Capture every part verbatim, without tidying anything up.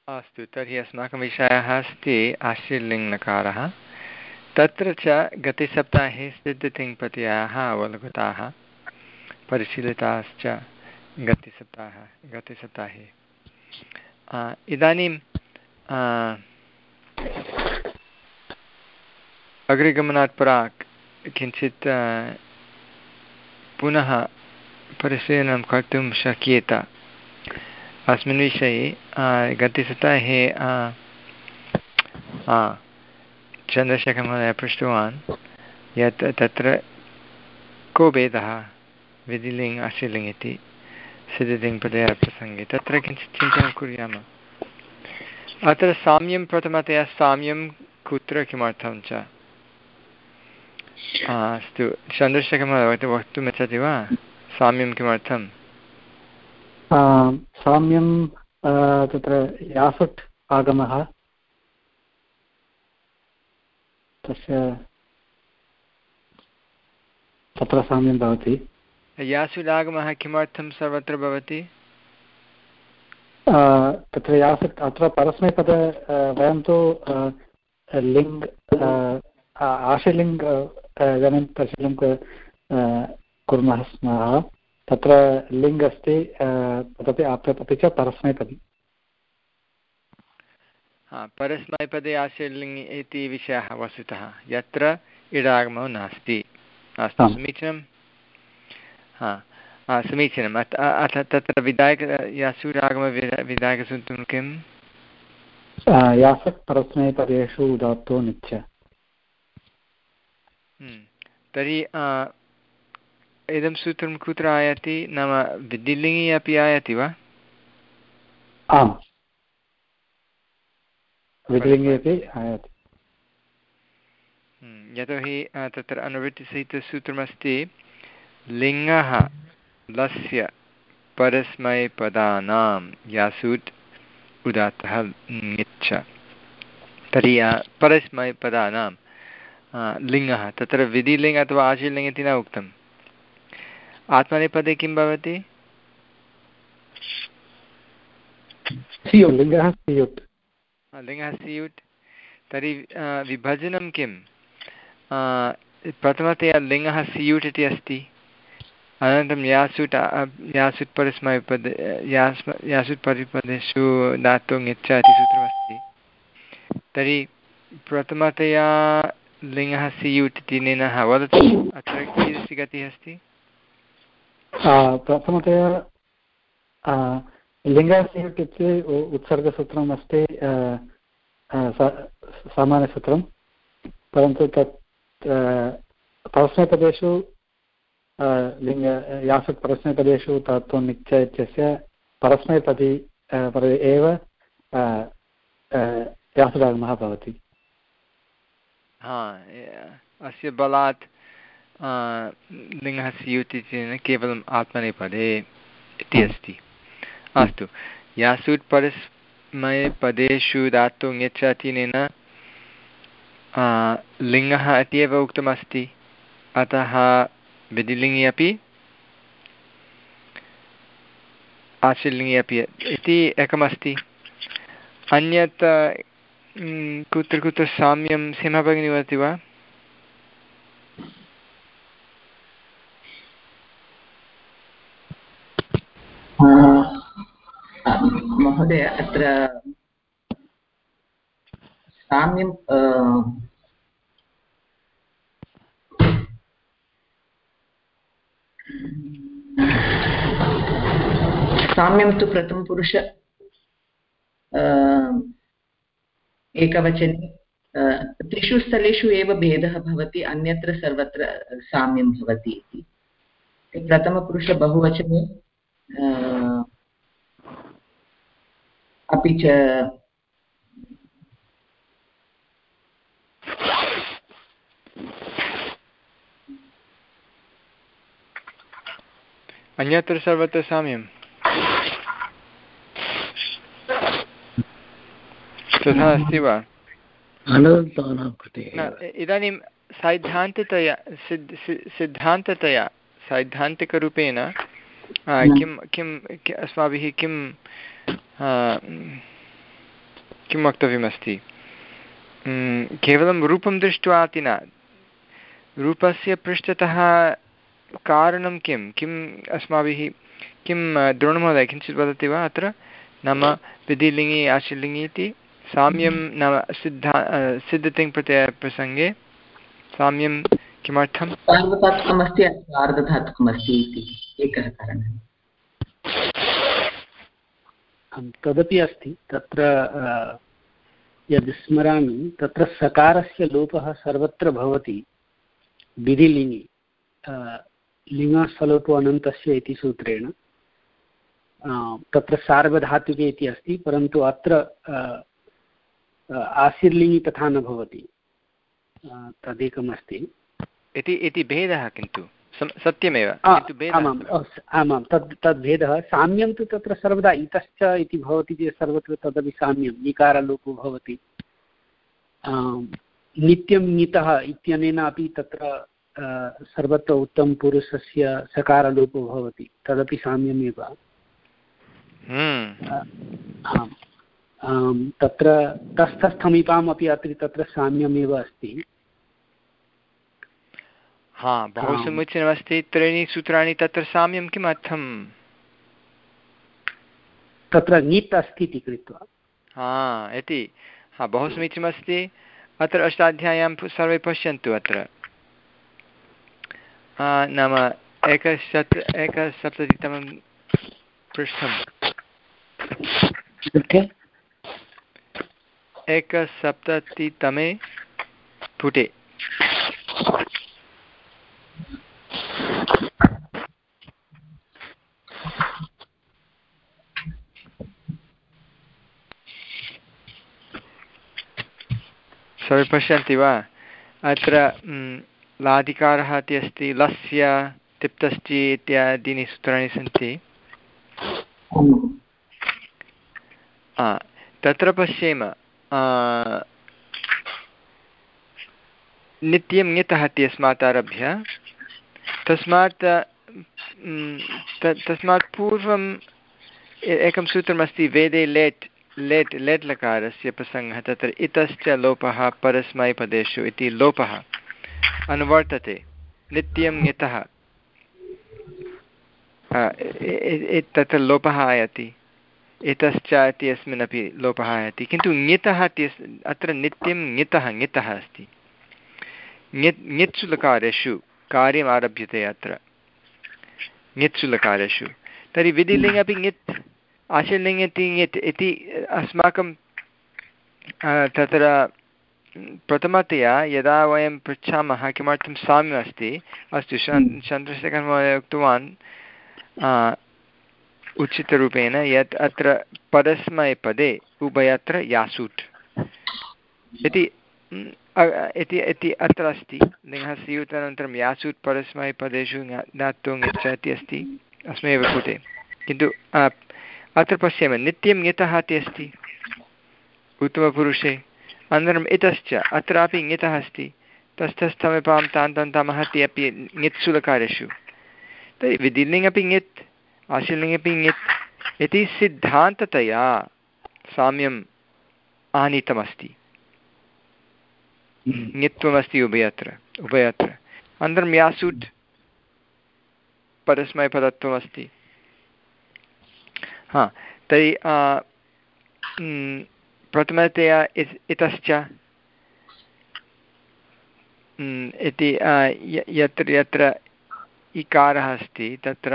अस्तु, तर्हि अस्माकं विषयः अस्ति आशीर्लिङ्गकारः। तत्र च गतसप्ताहे सिद्धतिङ्प्रत्ययाः अवलोकिताः परिशीलिताश्च गतसप्ताह गतसप्ताहे। इदानीं अग्रे गमनात् प्राक् किञ्चित् पुनः परिशीलनं कर्तुं शक्येत। अस्मिन् विषये गतसप्ताहे चन्द्रशेखरमहोदयः पृष्टवान् यत् तत्र को भेदः विधिलिङ्ग् आशीर्लिङ्ग् इति सिद्धलिङ्गप्रत्ययप्रसङ्गे। तत्र किञ्चित् चिन्तनं कुर्यामः। अत्र साम्यं प्रथमतया साम्यं कुत्र किमर्थं च। अस्तु, चन्द्रशेखरमहोदय वक्तुम् इच्छति वा साम्यं किमर्थं? साम्यं तत्र यासुट् आगमः तस्य तत्र साम्यं भवति। यासुट् आगमः किमर्थं सर्वत्र भवति? तत्र यासुट् अत्र परस्मैपद वयं तु लिङ्ग् आशीर्लिङ्ग् इदानीं परिशीलनं कुर्मः स्मः। तत्र लिङ्ग् अस्ति तदपि अपि च परस्मैपदी। परस्मैपदे आशीर्लिङ्ग् इति विषयः वस्तुतः यत्र इडागमो नास्ति। अस्तु, समीचीनं। हा समीचीनम्। अथ तत्र विधायक यासुरागम विधायकसूत्रं किं? यासक् परस्मैपदेषु उदात्तो नित्य। तर्हि इदं सूत्रं कुत्र आयाति? नाम विधिलिङ्गि अपि आयाति वा? आम्, विधिलिङ्गे अपि आयाति। यतोहि तत्र अनुवृत्तिसहितसूत्रमस्ति लिङ्गः लस्य परस्मैपदानां यासुट् उदात्तः ङिच्छ। तर्हि परस्मैपदानां लिङ्गः तत्र विधिलिङ्ग् अथवा आशीर्लिङ्ग् इति न उक्तम्। आत्मनेपदे किं भवति? लिङ्गः स्यूट्। लिङ्गः स्यूट्। तर्हि विभजनं किं? प्रथमतया लिङ्गः स्यूट् इति अस्ति। अनन्तरं यासुट् यासुट् परस्मैपदे यास् यासुट् परिपदेषु दातुं ङिच्छ इति सूत्रमस्ति। तर्हि प्रथमतया लिङ्गः स्यूट् इति नेनः वदतु अत्र कीदृशी गतिः अस्ति? प्रथमतया लिङ्गः स्यूट् इति उत्सर्गसूत्रम् अस्ति, सामान्यसूत्रं, परन्तु तत् परस्मैपदेषु लिङ्ग यासुट् परस्मैपदेषु तत्त्वं निच्च इत्यस्य परस्मैपदी पदे एव यासुडागमः भवति। हा, अस्य बलात् लिङ्गः स्यूत् इति केवलम् आत्मनेपदे इति अस्ति। अस्तु, यासुट् परस्मैपदेषु दातुं ङिच्छ इत्यनेन लिङ्गः इत्येव उक्तमस्ति, अतः विधिलिङ्गि अपि आशीर्लिङ्गि अपि इति एकमस्ति। अन्यत् कुत्र कुत्र साम्यं सीमा भगिनी वदति वा? महोदय, अत्र साम्यं साम्यं तु प्रथमपुरुष एकवचने त्रिषु स्थलेषु एव भेदः भवति, अन्यत्र सर्वत्र साम्यं भवति इति। प्रथमपुरुष बहुवचने अपि च अन्यत्र सर्वत्र साम्यं तथा अस्ति वा? इदानीं सैद्धान्ततया सिद्ध सिद्धान्ततया सैद्धान्तिकरूपेण किं किम् अस्माभिः किं किं वक्तव्यमस्ति? केवलं रूपं दृष्ट्वा इति न, रूपस्य पृष्ठतः कारणं किं किम् अस्माभिः किं द्रोणमहोदय किञ्चित् वदति वा अत्र? नाम विधिलिङ्गि आशीर्लिङ्गि इति साम्यं नाम सिद्धा सिद्धतिङ् प्रत्ययप्रसङ्गे साम्यं किमर्थं? सार्वधातुकमस्ति अथवा अर्धधातुकमस्ति इति एकः कारणः। तदपि अस्ति। तत्र यद् स्मरामि तत्र सकारस्य लोपः सर्वत्र भवति विधिलिङि लिङ्गस्थलोपो अनन्तस्य इति सूत्रेण। तत्र सार्वधातुके इति अस्ति, परन्तु अत्र आशीर्लिङि तथा न भवति, तदेकमस्ति इति इति भेदः। किन्तु सत्यमेव आमाम् आमां तद् तद्भेदः। साम्यं तु तत्र सर्वदा इतश्च इति भवति चेत् सर्वत्र तदपि साम्यम् इकारलोपो भवति। नित्यं ङितः इत्यनेन अपि तत्र सर्वत्र उत्तमपुरुषस्य सकारलोपो भवति, तदपि साम्यमेव। आम् तत्र तस्थस्थमीपाम् अपि अत्र तत्र साम्यमेव अस्ति। हा बहु समीचीनमस्ति। त्रीणि सूत्राणि तत्र साम्यं किमर्थं? तत्र ङित् अस्ति इति कृत्वा। हा इति हा बहु समीचीनमस्ति। अत्र अष्टाध्याय्यां सर्वे पश्यन्तु। अत्र नाम एकशत एकसप्ततितमं पृष्ठम् एकसप्ततितमे पुटे सर्वे पश्यन्ति वा? अत्र लाधिकारः इति अस्ति, लस्य तिप्तश्चि इत्यादीनि सूत्राणि सन्ति। तत्र पश्येम नित्यं ङितः इत्यस्मात् आरभ्य तस्मात् तस्मात् पूर्वम् एकं सूत्रमस्ति वेदे लेट् लेट् लेट् लकारस्य प्रसङ्गः। तत्र इतश्च लोपः परस्मैपदेषु इति लोपः अनुवर्तते। नित्यं ङितः तत्र लोपः आयाति, इतश्च इति अस्मिन्नपि लोपः आयाति, किन्तु ङितः इत्यस् अत्र नित्यं ङितः ङितः अस्ति। ङित् ङित्सु लकारेषु कार्यम् आरभ्यते अत्र ङित्सु लकारेषु। तर्हि विधिलिङ् अपि ङित्, आशीर्लिङ् इति ङित् इति अस्माकं तत्र प्रथमतया यदा वयं पृच्छामः किमर्थं साम्यम् अस्ति, अस्तु चन्द्रशेखरः महोदय उक्तवान् उचितरूपेण यत् अत्र परस्मैपदे उभयत्र यासुट् इति इति अत्र अस्ति। लिङ्गः स्यूत् अनन्तरं यासुट् परस्मैपदेषु ज्ञातुं ङिच्छति अस्ति अस्मैव पुटे। किन्तु अत्र पश्यामः नित्यं ङितः इति अस्ति उत्तमपुरुषे। अनन्तरम् इतश्च अत्रापि ङितः अस्ति, तस्थस्थमिपां तान्तन्तामः इति अपि ङित्सु लकारेषु। तर्हि विधिलिङ् अपि ङित्, आशीर्लिङ् अपि ङित् इति सिद्धान्ततया साम्यम् आनीतमस्ति। ङित्वमस्ति उभयत्र उभयत्र। अनन्तरं यासुट् परस्मैपदत्वमस्ति। हा तर्हि प्रथमतया इतश्च इति यत्र यत्र इकारः अस्ति तत्र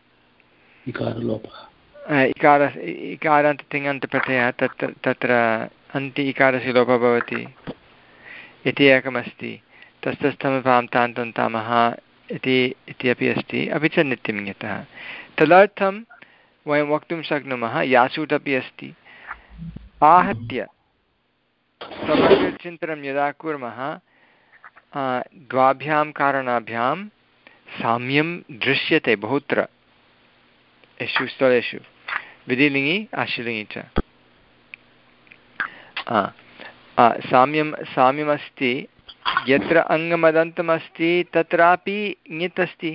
इकारलोपः इकार इकारान्त तिङन्तप्रत्ययः तत्र तत्र अन्ति इकारस्य लोपः भवति इति एकमस्ति। तस्थस्थमिपां तान्तन्तामः इति इत्यपि अस्ति। अपि च नित्यं ङितः। तदर्थं वयं वक्तुं शक्नुमः यासुट् अपि अस्ति। आहत्य समग्रचिन्तनं यदा कुर्मः द्वाभ्यां कारणाभ्यां साम्यं दृश्यते बहुत्र येषु स्थलेषु विधिलिङि आशीर्लिङि च। साम्यं साम्यमस्ति। यत्र अङ्गमदन्तमस्ति तत्रापि ङित् अस्ति,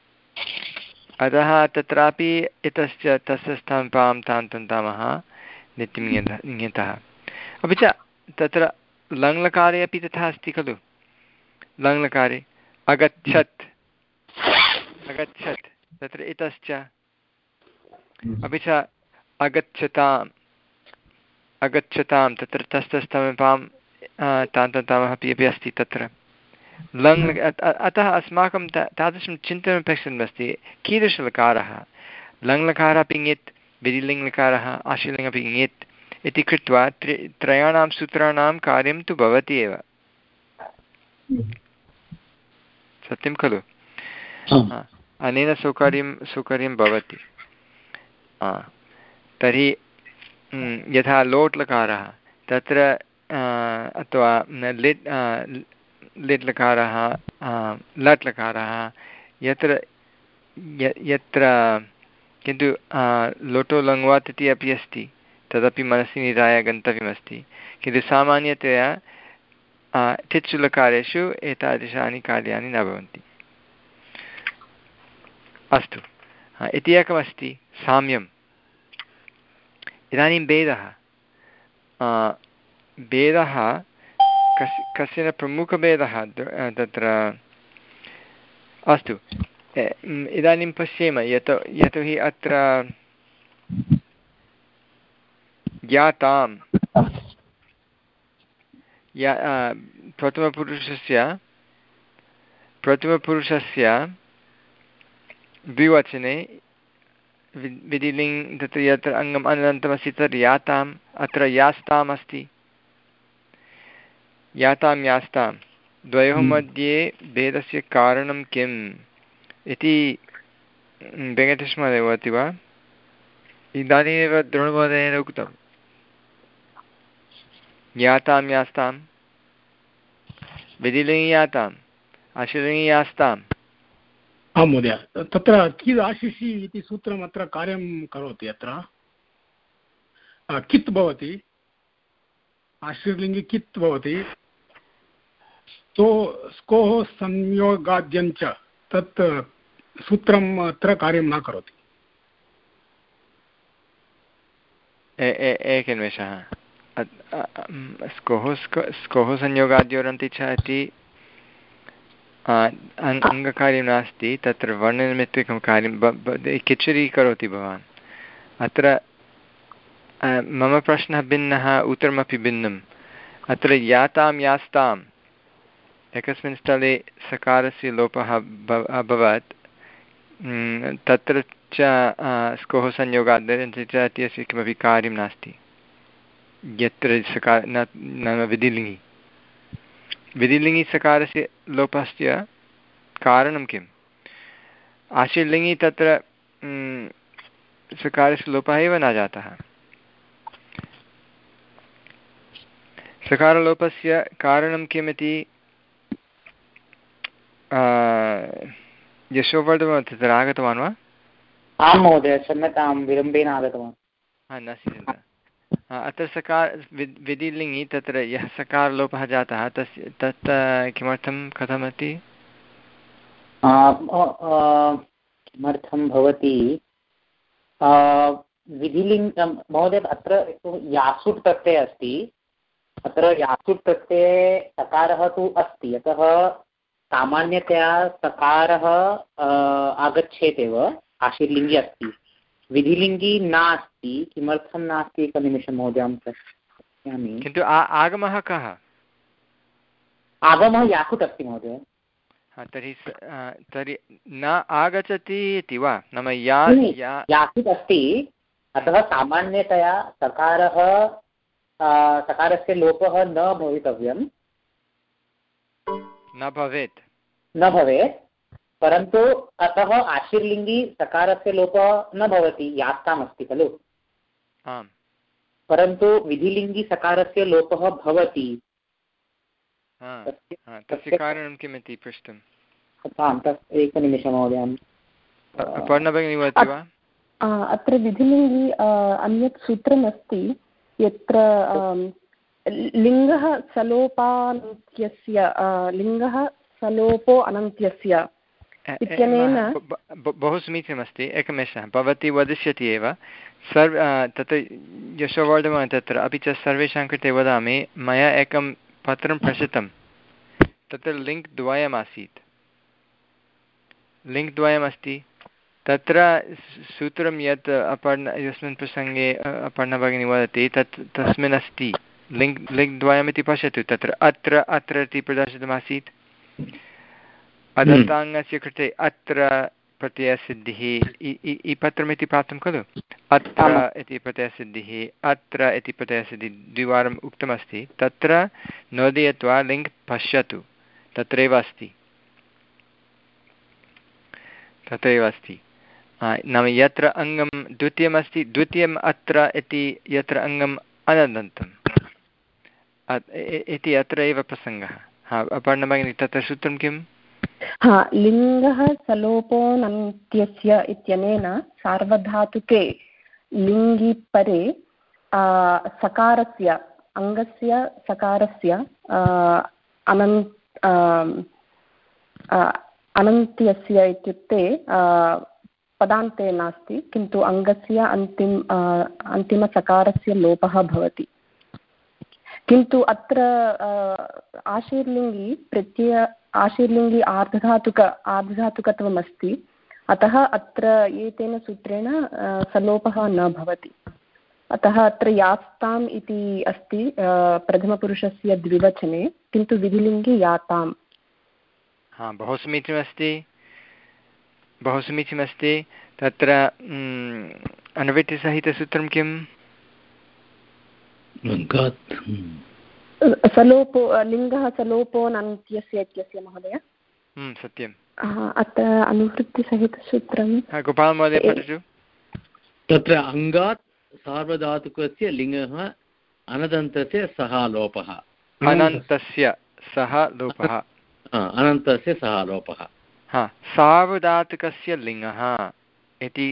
अतः तत्रापि इतश्च तस्य स्तम्पां तान्तन्तामः नित्यं ङियन्तः ङियन्तः अपि च तत्र लङ्लकारे अपि तथा अस्ति खलु लङ्लकारे अगच्छत् अगच्छत् तत्र इतश्च अपि च अगच्छताम् अगच्छतां तत्र तस्तस्तमपां तान्ततामः अपि अपि अस्ति तत्र लङ् अतः अस्माकं ता तादृशं चिन्तनमपेक्षितमस्ति कीदृशलकारः लङ्लकारः अपि ङित् विधिलिङ्लकारः आशीर्लिङ् अपि ङित् इति कृत्वा त्रि त्रयाणां सूत्राणां कार्यं तु भवति एव सत्यं खलु अनेन सौकर्यं सौकर्यं भवति तर्हि यथा लोट् लकारः तत्र अथवा लिट् लिट् लकारः लट् लकारः यत्र यत्र किन्तु लोटो लङ्वात् इति अपि अस्ति तदपि मनसि निधाय गन्तव्यमस्ति किन्तु सामान्यतया ठित्सु लकारेषु एतादृशानि कार्याणि न भवन्ति अस्तु इति एकमस्ति साम्यम् इदानीं भेदः भेदः कस् कश्चन प्रमुखभेदः तत्र अस्तु इदानीं पश्येम यतो यतोहि अत्र यातां या प्रथमपुरुषस्य प्रथमपुरुषस्य द्विवचने विधिलिङ् तत्र यत्र अङ्गम् अनन्तरमस्ति तत्र याताम् अत्र यास्ताम् अस्ति यातां यास्तां द्वयोः मध्ये भेदस्य कारणं किम् इति वेङ्कटेशमहोदय वदति वा इदानीमेव द्रोणमहोदयेन उक्तं यातां यास्तां विधिलिङ् याताम् आशीर्लिङ् यास्ताम् आं महोदय तत्र किद् आशिषि इति सूत्रम् अत्र कार्यं करोति अत्र कित् भवति आशीर्लिङ्गि कित् भवति तो स्कोः संयोगाद्यञ्च तत् सूत्रम् अत्र कार्यं न करोति एकनिमेषः स्कोः स्कोः संयोगाद्योरन्ति च इति अङ्गकार्यं नास्ति तत्र वर्णनिमित्तिकं कार्यं किचरी करोति भवान् अत्र मम प्रश्नः भिन्नः उत्तरमपि भिन्नम् अत्र यातां यास्ताम् एकस्मिन् स्थले सकारस्य लोपः अभवत् तत्र च स्कोः संयोगात् च इत्यस्य किमपि कार्यं नास्ति यत्र सकार न नाम विधिलिङ्गि विधिलिङ्गि सकारस्य लोपस्य कारणं किम् आशीर्लिङ्गि तत्र सकारस्य लोपः एव न जातः सकारलोपस्य कारणं किम् इति यशोवर्धन तत्र आगतवान् वा आं महोदय क्षम्यतां विलम्बेन आगतवान् हा नास्ति चिन्ता अत्र सकार विधिलिङ्गि तत्र यः सकारलोपः जातः तस्य तत् किमर्थं कथमस्ति किमर्थं भवति विधिलिङ्ग् महोदय अत्र यासुट् प्रत्ययः अस्ति अत्र यासुट् प्रत्यये सकारः तु अस्ति यतः सामान्यतया सकारः आगच्छेत् एव आशीर्लिङ्गि अस्ति विधिलिङ्गि नास्ति किमर्थं नास्ति एकनिमिषं महोदय अहं पश्यामि किन्तु आगमः कः आगमः याकुट् अस्ति महोदय तर्हि तर्हि न आगच्छति इति वा नाम या याकुट् अस्ति अतः सामान्यतया सकारः सकारस्य लोपः न भवितव्यं न भवेत् न भवेत् परन्तु अतः आशीर्लिङ्गि सकारस्य लोपः न भवति यास्ताम् अस्ति खलु आम् परन्तु विधिलिङ्गि सकारस्य लोपः भवति तस्य कारणं किमिति पृष्टम् आम् तत् एकनिमिषं महोदय पर्णभगिनी वदति वा अत्र विधिलिङ्गि अन्यत् सूत्रमस्ति यत्र लिङ्गः सलोपान्त्यस्य लिङ्गः सलोपो अनन्त्यस्य इत्यनेन बहु समीचीनमस्ति। एकनिमेषः, भवती वदिष्यति एव सर्व तत्र यशोवर्धमान तत्र, अपि च सर्वेषां कृते वदामि, मया एकं पत्रं प्रेषितं, तत्र लिङ्क् द्वयमासीत्, लिङ्क् द्वयमस्ति। तत्र सूत्रं यत् अपर्ण यस्मिन् प्रसङ्गे अपर्णा भगिनी वदति तत् तस्मिन् अस्ति, लिङ्क् लिङ्क् द्वयमिति पश्यतु। तत्र अत्र अत्र इति प्रदर्शितमासीत्, अदन्ताङ्गस्य कृते अत्र प्रत्ययसिद्धिः इ पत्रमिति प्राप्तं खलु। अत्र इति प्रत्ययसिद्धिः, अत्र इति प्रत्ययसिद्धिः द्विवारम् उक्तमस्ति। तत्र नोदयित्वा लिङ्क् पश्यतु, तत्रैव अस्ति, तत्रैव अस्ति। नाम यत्र अङ्गं द्वितीयमस्ति, द्वितीयम् अत्र इति यत्र अङ्गम् अनदन्तम् इति अत्र एव प्रसङ्गः। हा, अपर्णा भगिनी, तत्र सूत्रं किम्? हा, लिङ्गः सलोपोऽनन्त्यस्य इत्यनेन सार्वधातुके लिङ्गि परे सकारस्य अङ्गस्य सकारस्य अनन् अनन्त्यस्य इत्युक्ते पदान्ते नास्ति, किन्तु अङ्गस्य अन्तिम अन्तिमसकारस्य लोपः भवति। किन्तु अत्र आशीर्लिङ्गि प्रत्यय आशीर्लिङ्गि आर्धधातुक आर्धधातुकत्वम् अस्ति, अतः अत्र एतेन सूत्रेण सलोपः न भवति। अतः अत्र यास्ताम् इति अस्ति प्रथमपुरुषस्य द्विवचने, किन्तु विधिलिङ्गि याताम्। हा, बहु समीचीनमस्ति, बहु समीचीनमस्ति। तत्र अनुवृत्तिसहितसूत्रं किम्? सलोपो लिङ्गः सलोपोऽनन्त्यस्य इत्यस्य महोदय। सत्यम्। अत्र अनुवृत्तिसहितसूत्रं गोपालमहोदय पठतु। तत्र अङ्गात् सार्वधातुकस्य लिङ्गः अनदन्तस्य सः लोपः, अनन्तस्य सः लोपः, अनन्तस्य सः लोपः। हा, सार्वधातुकस्य लिङ्गः इति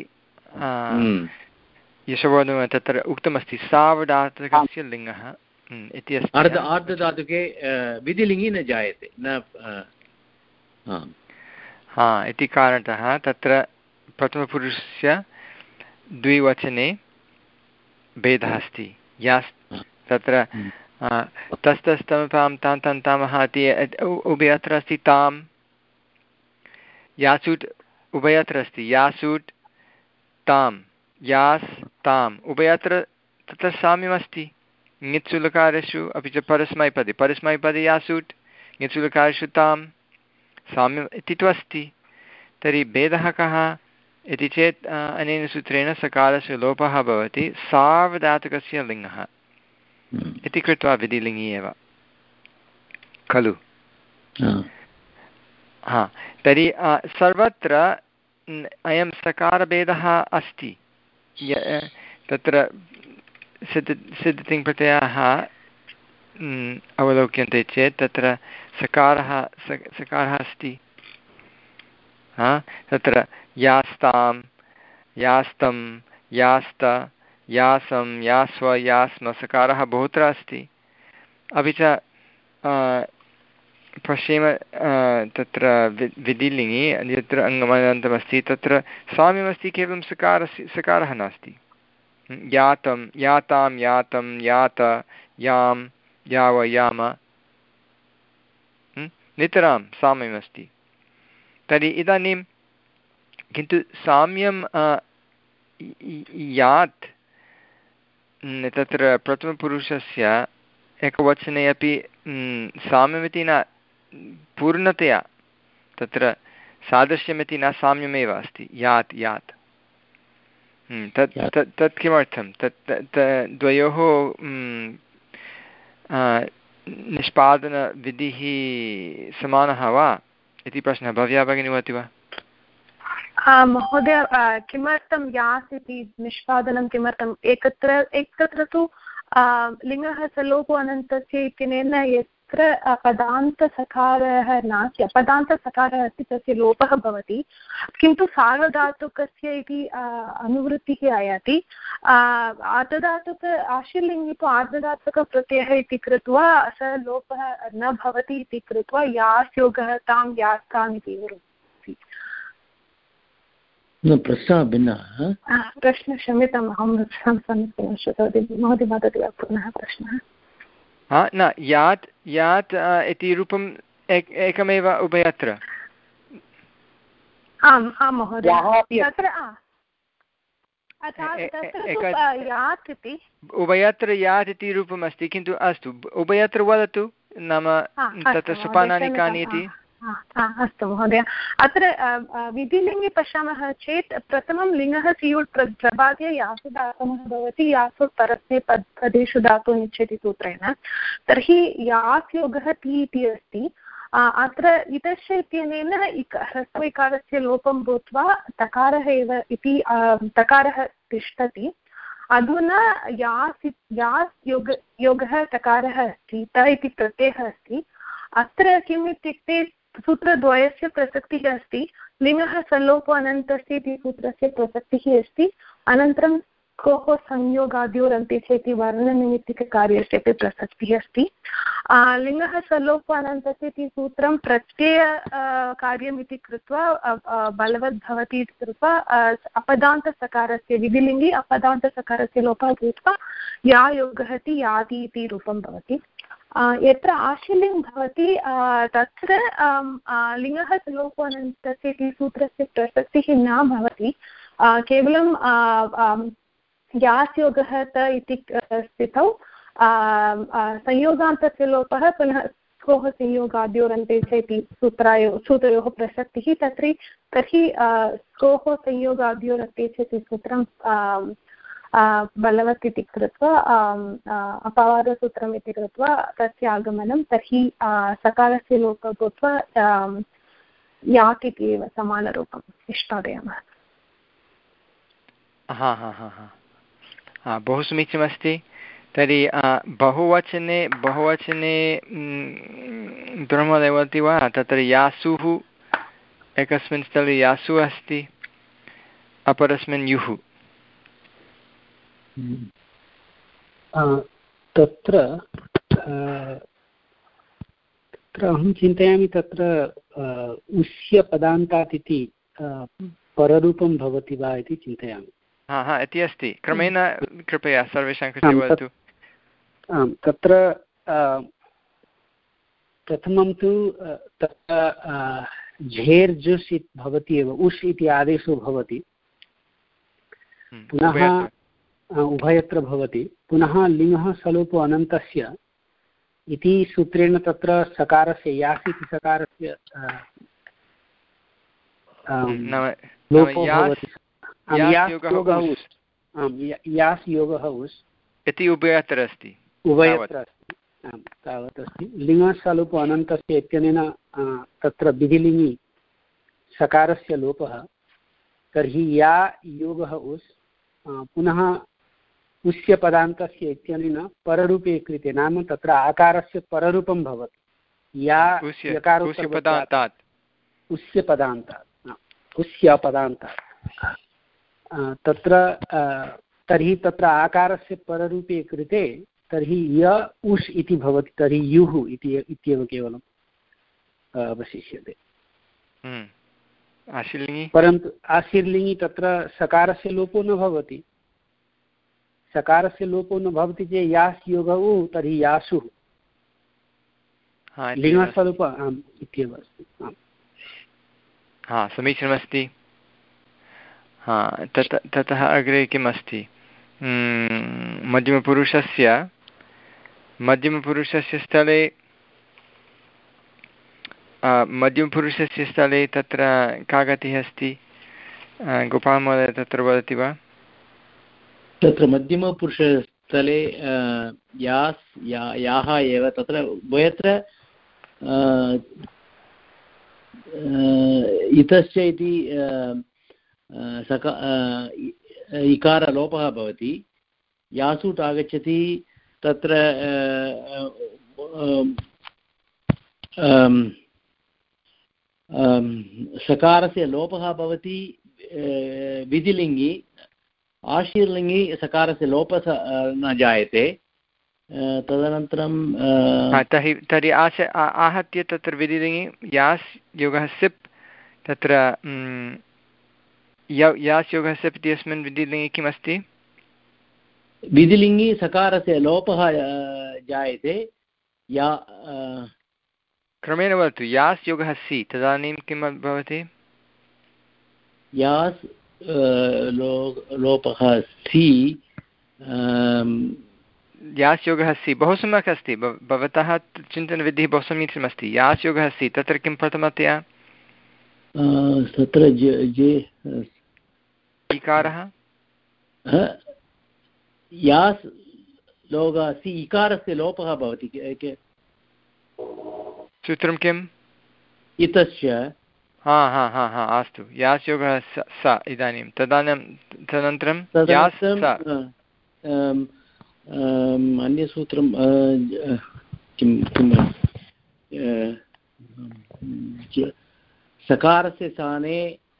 यशोवर्धमान तत्र उक्तमस्ति, सार्वधातुकस्य लिङ्गः इति अस्ति। अर्ध आर्धधातुके विधिलिङ्गि न जायते न। हा, इति कारणतः तत्र प्रथमपुरुषस्य द्विवचने भेदः अस्ति। यास् तत्र तस्तस्तमपां तां तां तामः इति उभयत्र अस्ति, तां यासूट् उभयत्र अस्ति, यासूट् तां यास् ताम् उभयत्र तत्र साम्यमस्ति। ङित्सुलकारेषु अपि च परस्मैपदे परस्मैपदे यासूट्, ङित्सुलकारेषु तां, साम्यम् इति तु अस्ति। तर्हि भेदः कः इति चेत् अनेन सूत्रेण सकारस्य लोपः भवति, सार्वधातुकस्य लिङ्गः इति कृत्वा विधिलिङ्गि एव खलु। हा, तर्हि सर्वत्र अयं सकारभेदः अस्ति। तत्र सिद्ध सिद्धतिङ्प्रत्ययाः अवलोक्यन्ते चेत् तत्र सकारः सकारः अस्ति। हा, तत्र यास्तां, यास्तं, यास्त, यासं, यास्व, यास्म सकारः बहुत्र अस्ति। अपि च पश्येम तत्र विधिलिङ्गि यत्र अङ्गमनन्तमस्ति तत्र साम्यमस्ति, केवलं सकारस्य सकारः नास्ति। यातं, यातां, यातं, यात, यां, याव, याम, नितरां साम्यमस्ति। तर्हि इदानीं किन्तु साम्यं यात् तत्र प्रथमपुरुषस्य एकवचने अपि साम्यमिति न पूर्णतया, तत्र सादृश्यमिति न, साम्यमेव अस्ति, यात् यात्। तत् तत् तत् किमर्थं तत् द्वयोः निष्पादनविधिः समानः वा इति प्रश्नः। भव्या भगिनी वदति वा? महोदय, किमर्थं यास् इति निष्पादनं किमर्थम्? एकत्र एकत्र तु लिङ्गः सलोपो अनन्तस्य इत्यनेन यत्र पदान्तसकारः नास्ति, पदान्तसकारः अस्ति तस्य लोपः भवति, किन्तु सार्वधातुकस्य इति अनुवृत्तिः आयाति। आर्धधातुक आशीर्लिङ्गि तु आर्धधातुकप्रत्ययः इति कृत्वा स लोपः न भवति इति कृत्वा यास् योगः तां यास्ताम् इति इति। प्रश्नः भिन्नः। प्रश्नः क्षम्यताम्, अहं सम्यक् न श्रुतवती। महोदय वदति वा पुनः प्रश्नः? हा न यात् यात् इति रूपम् एकमेव उभयत्र। आम् आं महोदय, तत्र यात् इति उभयत्र यात् इति रूपम् अस्ति, किन्तु अस्तु उभयत्र वदतु, नाम तत्र सोपानानि कानि इति। अस्तु महोदय, अत्र विधिलिङ्गे पश्यामः चेत् प्रथमं लिङ्गः सियुट् प्रबाद्य यासु धातुः भवति, यासु परस्मै पद् पदेषु धातुः निच्छति सूत्रेण। तर्हि यास् योगः ति इति अस्ति। अत्र इतश्च इत्यनेन इक ह्रस्वइकारस्य लोपं भूत्वा तकारः एव इति तकारः तिष्ठति। अधुना यास् यास् योग योगः तकारः अस्ति, त इति प्रत्ययः अस्ति। अत्र किम् इत्युक्ते सूत्रद्वयस्य प्रसक्तिः अस्ति। लिङ्गः सल्लोपो अनन्तस्य इति सूत्रस्य प्रसक्तिः अस्ति। अनन्तरं कोः संयोगाद्योरन्ते च इति वर्णनिमित्तिककार्यस्य अपि प्रसक्तिः अस्ति। लिङ्गः सल्लोपो अनन्तस्य इति सूत्रं प्रत्यय कार्यम् इति कृत्वा बलवद् भवति इति कृत्वा अपदान्तसकारस्य विधिलिङ्गे अपदान्तसकारस्य लोपः भूत्वा या योगः इति याति इति रूपं भवति। यत्र आशीलिङ्ग् भवति तत्र लिङ्गः सलोपो अनन्तस्य इति सूत्रस्य प्रसक्तिः न भवति। केवलं यास् योगः त इति स्थितौ संयोगान्तस्य लोपः पुनः कोः संयोगाद्योरन्ते च इति सूत्रायो सूत्रयोः प्रसक्तिः तत्र। तर्हि कोः संयोगाद्योरन्ते च इति सूत्रं बलवत् इति कृत्वा अपवादसूत्रम् इति कृत्वा तस्य आगमनं। तर्हि सकारस्य लोपः भूत्वा यात् इति एव समानरूपं निष्पादयामः। हा हा हा हा हा बहु समीचीनमस्ति। तर्हि बहुवचने बहुवचने दुर्महोदय वदति वा, तत्र यासुः एकस्मिन् स्थले यासु अस्ति, अपरस्मिन् युः। तत्र तत्र अहं चिन्तयामि तत्र उष्यपदान्तात् इति पररूपं भवति वा इति चिन्तयामि। हा हा इति अस्ति। क्रमेण कृपया सर्वेषां कृते वदतु। आम्, तत्र प्रथमं तु तत्र झेर् जुस् इति भवति एव, उष् इति आदेशो भवति, पुनः उभयत्र भवति। पुनः लिङ्गः सलोपो अनन्तस्य इति सूत्रेण तत्र सकारस्य यास् इति सकारस्य लोपो भवति। यास् योगः उस् इति उभयत्र अस्ति, उभयत्र अस्ति। आम्, तावत् अस्ति। लिङ्गः सलोपो अनन्तस्य इत्यनेन तत्र विधिलिङ्गि सकारस्य लोपः। तर्हि या योगः उस् पुनः उस्य पदान्तस्य इत्यनेन पररूपे कृते, नाम तत्र आकारस्य पररूपं भवति। या यकारोत्तरपदान्तात् उस्य पदान्तात् उस्य पदान्तात् तत्र तर्हि तत्र आकारस्य पररूपे कृते तर्हि य उष् इति भवति। तर्हि युः इति इत्येव केवलम् अवशिष्यते। आशीर्लिङ्गि परन्तु आशीर्लिङ्गि तत्र सकारस्य लोपो न भवति। सकारस्य लोपो न भवति चेत् यास् योगः उ तर्हि यासुः लिङ्गस्वरूप आम् इत्येव अस्ति। आम्, हा समीचीनमस्ति। हा तत ततः अग्रे किम् अस्ति? मध्यमपुरुषस्य मध्यमपुरुषस्य स्थले मध्यमपुरुषस्य स्थले तत्र का गतिः अस्ति? गोपालमहोदय तत्र वदति वा? तत्र मध्यमपुरुषस्थले यास् या याः एव तत्र उभयत्र इतश्च इति सका इकारलोपः भवति। यासुट् आगच्छति, तत्र सकारस्य लोपः भवति विधिलिङ्गि। आशीर्लिङ्गि सकारस्य लोपः न जायते। तदनन्तरं तर्हि तर्हि आश आहत्य तत्र विधिलिङ्गि यास् योगः सिप् तत्र यास् योगस्य इत्यस्मिन् विधिलिङ्गे किमस्ति? विधिलिङ्गि सकारस्य लोपः जायते या क्रमेण वदतु। यास् योगः सि तदानीं किं भवति? यास् लोपः सि यास् योगः सि बहु सम्यक् अस्ति। भवतः चिन्तनविधिः बहु समीचीनमस्ति। यास् योगः सि तत्र किं प्रथमतया? तत्र इकारः यास् लोगः सि इकारस्य लोपः भवति। सूत्रं किम्? इतस्य हा हा हा हा अस्तु। यास् योगः स इदानीं तदानीं तदनन्तरं यास् अन्यसूत्रं किं किं सकारस्य स्थाने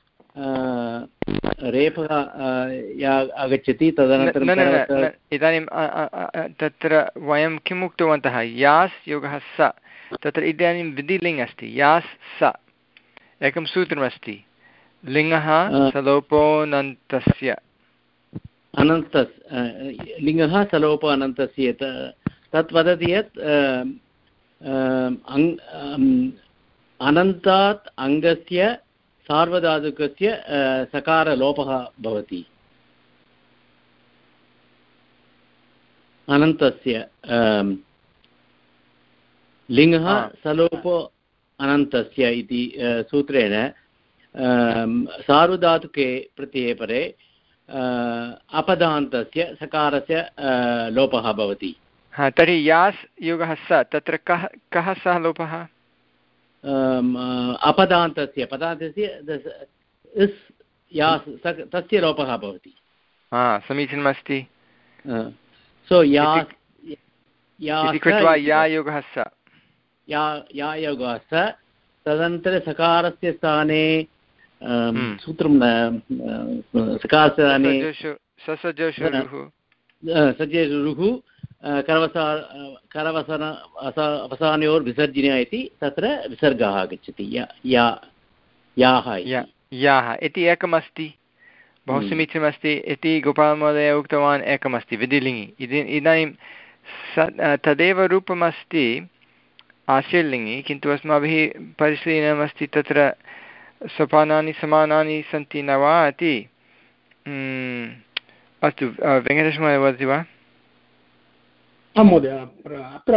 रेफः आगच्छति तदनन्तरं इदानीं तत्र वयं किम् उक्तवन्तः? यास् योगः स तत्र इदानीं विधिलिङ्ग् अस्ति। यास् स एकं सूत्रमस्ति। लिङ्गः सलोपोऽनन्तस्य अनन्तस् लिङ्गः सलोप अनन्तस्य तत् वदति यत् अनन्तात् अङ्गस्य सार्वधातुकस्य सकारलोपः भवति। अनन्तस्य लिङ्गः सलोपो अनन्तस्य इति सूत्रेण सार्वधातुके प्रत्यये परे अपदान्तस्य सकारस्य लोपः भवति। हा तर्हि यास् योगः स तत्र कः कः सः लोपः? अपदान्तस्य पदान्तस्य इस् यास् तस्य लोपः भवति। हा समीचीनमस्ति। सो यास् इति कृत्वा या योगः स या या योगः स तदनन्तरं सकारस्य स्थाने सूत्रं सकारस्य स्थाने सजरुः करवसा करवसन अवसानयोर्विसर्जनीय इति तत्र विसर्गः आगच्छति। या याः याः इति एकमस्ति। बहु समीचीनमस्ति इति गोपालमहोदय उक्तवान्। एकमस्ति विधिलिङ्गि। इदानीं तदेव रूपमस्ति आशीर्लिङ्गि, किन्तु अस्माभिः परिशीलनमस्ति तत्र सोपानानि समानानि सन्ति न वा इति। अस्तु वेङ्कटेशमहोदय वदति वा? आं महोदय, अत्र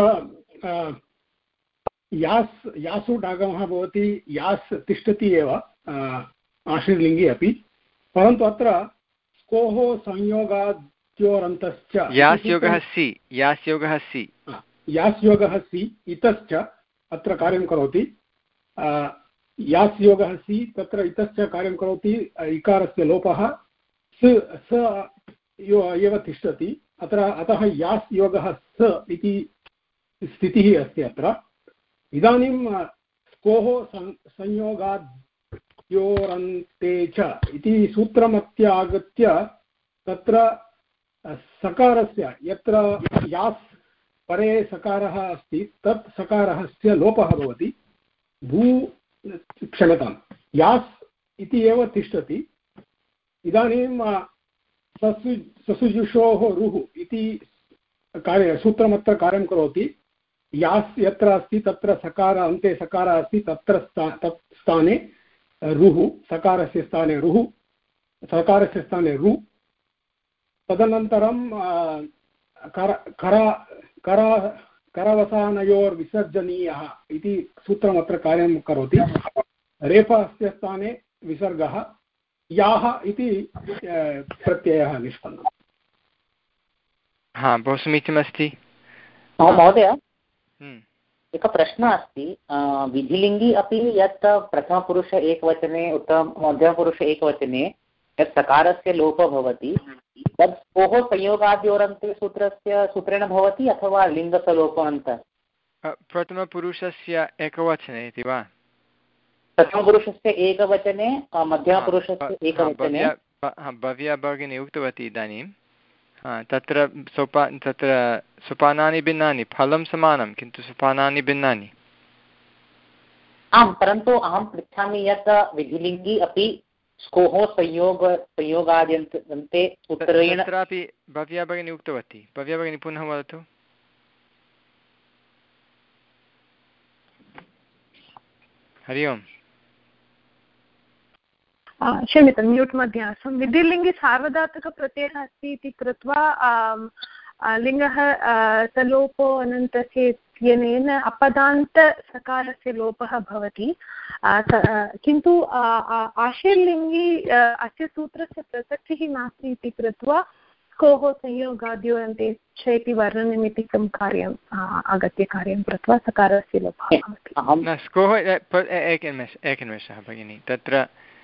यास् यासुट् आगमः भवति। यास् तिष्ठति एव आशीर्लिङ्गे अपि, परन्तु अत्र स्कोः संयोगाद्योरन्तश्च यास् योगः सि यास् योगः सि यास् योगः सि इतश्च अत्र कार्यं करोति। यास् योगः सि तत्र इतश्च कार्यं करोति। इकारस्य लोपः स स एव तिष्ठति अत्र। अतः यास् योगः स इति स्थितिः अस्ति अत्र। इदानीं स्कोः संयोगाद्योरन्ते च इति सूत्रमत्य आगत्य तत्र सकारस्य यत्र यास् परे सकारः अस्ति तत् सकारस्य लोपः भवति। भू क्षम्यतां यास् इति एव तिष्ठति। इदानीं ससु ससुजुषोः रुः इति कार्य सूत्रमत्र कार्यं करोति। यास् यत्र अस्ति तत्र सकार अन्ते सकारः अस्ति तत्र स्था तत् स्थाने रुः सकारस्य स्थाने रुः सकारस्य स्थाने रु। तदनन्तरं कर करा करा करवसानयोर्विसर्जनीयः इति सूत्रमत्र कार्यं करोति। रेफस्य स्थाने विसर्गः याः इति प्रत्ययः निष्पन्नः। हा बहु समीचीनमस्ति महोदय। एकः प्रश्नः अस्ति। विधिलिङ्गि अपि यत् प्रथमपुरुष एकवचने उत मध्यमपुरुष एकवचने यत् सकारस्य लोपः भवति तत् स्कोः संयोगाद्योरन्ते सूत्रस्य सूत्रेण भवति अथवा लिङ्गसलोपान्तः? प्रथमपुरुषस्य एकवचने इति वा? प्रथमपुरुषस्य एकवचने मध्यमपुरुषस्य एकवचने भव्या भगिनी उक्तवती इदानीं। तत्र सोपा तत्र सोपानानि भिन्नानि, फलं समानं किन्तु सोपानानि भिन्नानि। आम् परन्तु अहं पृच्छामि यत् विधिलिङ्गी अपि स्कोः संयोग संयोगाद्यन्ते सूत्रेण तत्रापि भव्या भगिनी उक्तवती भव्या भगिनी पुनः वदतु हरि ओम् क्षम्यतां म्यूट् मध्ये आसं विधिलिङ्गि सार्वधातुकप्रत्ययः अस्ति इति कृत्वा लिङ्गः सलोपो अनन्तस्य इत्यनेन अपदान्तसकारस्य लोपः भवति किन्तु आशीर्लिङ्गि अस्य सूत्रस्य प्रसक्तिः नास्ति इति कृत्वा स्कोः संयोगाद्योरन्ते चेति वर्णनिमित्तिकं कार्यम् आगत्य कार्यं कृत्वा सकारस्य लोपः भवति स्कोः एकनिमेषः भगिनी तत्र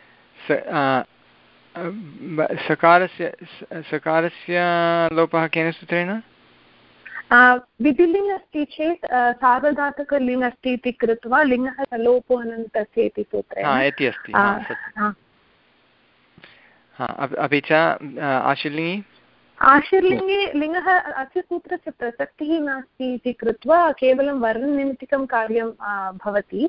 सकारस्य सकारस्य लोपः केन सूत्रेण विधिलिङ्ग् अस्ति चेत् सार्वधातुकलिङ्ग् अस्ति इति कृत्वा लिङ्गः सलोपो अनन्तस्य इति सूत्रेण इति अस्ति अपि च आशीर्लिङ्गि आशीर्लिङ्गे लिङ्गः अस्य सूत्रस्य प्रसक्तिः नास्ति इति कृत्वा केवलं वर्णनिमित्तिकं कार्यं भवति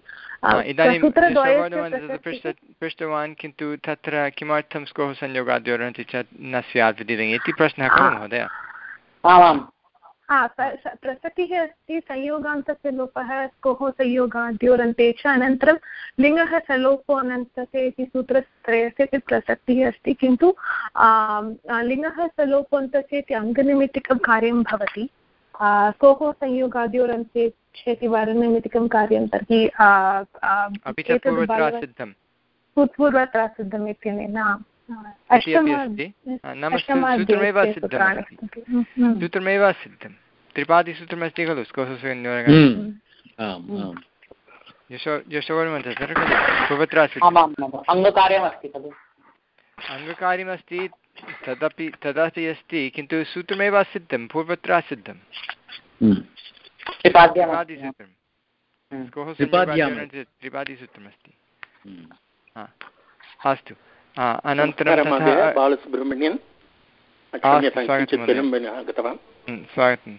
पृष्टवान् किन्तु तत्र किमर्थं स्कोः संयोगाद्योरन्ति च न स्यात् विधिलिङ्गे इति प्रश्नः खलु महोदय आमाम् प्रसक्तिः अस्ति संयोगान्तस्य लोपः स्कोः संयोगाद्योरन्ते च अनन्तरं लिङ्गः सलोपो अनन्तस्य इति सूत्रत्रयस्य प्रसक्तिः अस्ति किन्तु लिङ्गः सलोपोऽन्तस्य इति अङ्गनिमित्तिकं कार्यं भवति स्कोः संयोगाद्योरन्ते चेति वर्णनिमित्तिकं कार्यं तर्हि पूर्वत्र सिद्धम् इत्यनेन सूत्रमेव सिद्धं त्रिपादिसूत्रमस्ति खलु स्कोः यशोवर्मन्त्र पूर्वत्र अङ्गकार्यमस्ति खलु अङ्गकार्यमस्ति तदपि तदपि अस्ति किन्तु सूत्रमेव सिद्धं पूर्वत्र सिद्धं त्रिपादिसूत्रं स्कोः त्रिपादिसूत्रमस्ति अस्तु अनन्तरं बालसुब्रह्मण्यन् स्वागतं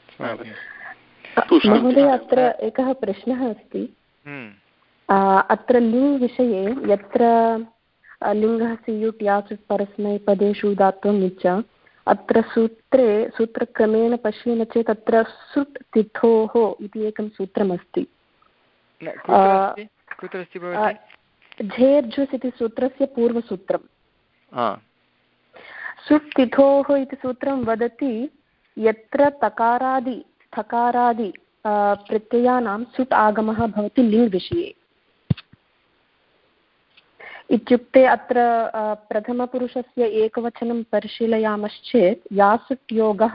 महोदय अत्र एकः प्रश्नः अस्ति अत्र लिङ् विषये यत्र लिङ्गः सियुट् याचुट् परस्मैपदेषु दात्वम् इच्च अत्र सूत्रे सूत्रक्रमेण पश्येम चेत् अत्र सुट् तिथोः इति एकं सूत्रमस्ति झेर्झुस् इति सूत्रस्य पूर्वसूत्रं सुट् तिथोः इति सूत्रं वदति यत्र तकारादि थकारादि प्रत्ययानां सुट् आगमः भवति लिङ् विषये इत्युक्ते अत्र प्रथमपुरुषस्य एकवचनं परिशीलयामश्चेत् यासुट् योगः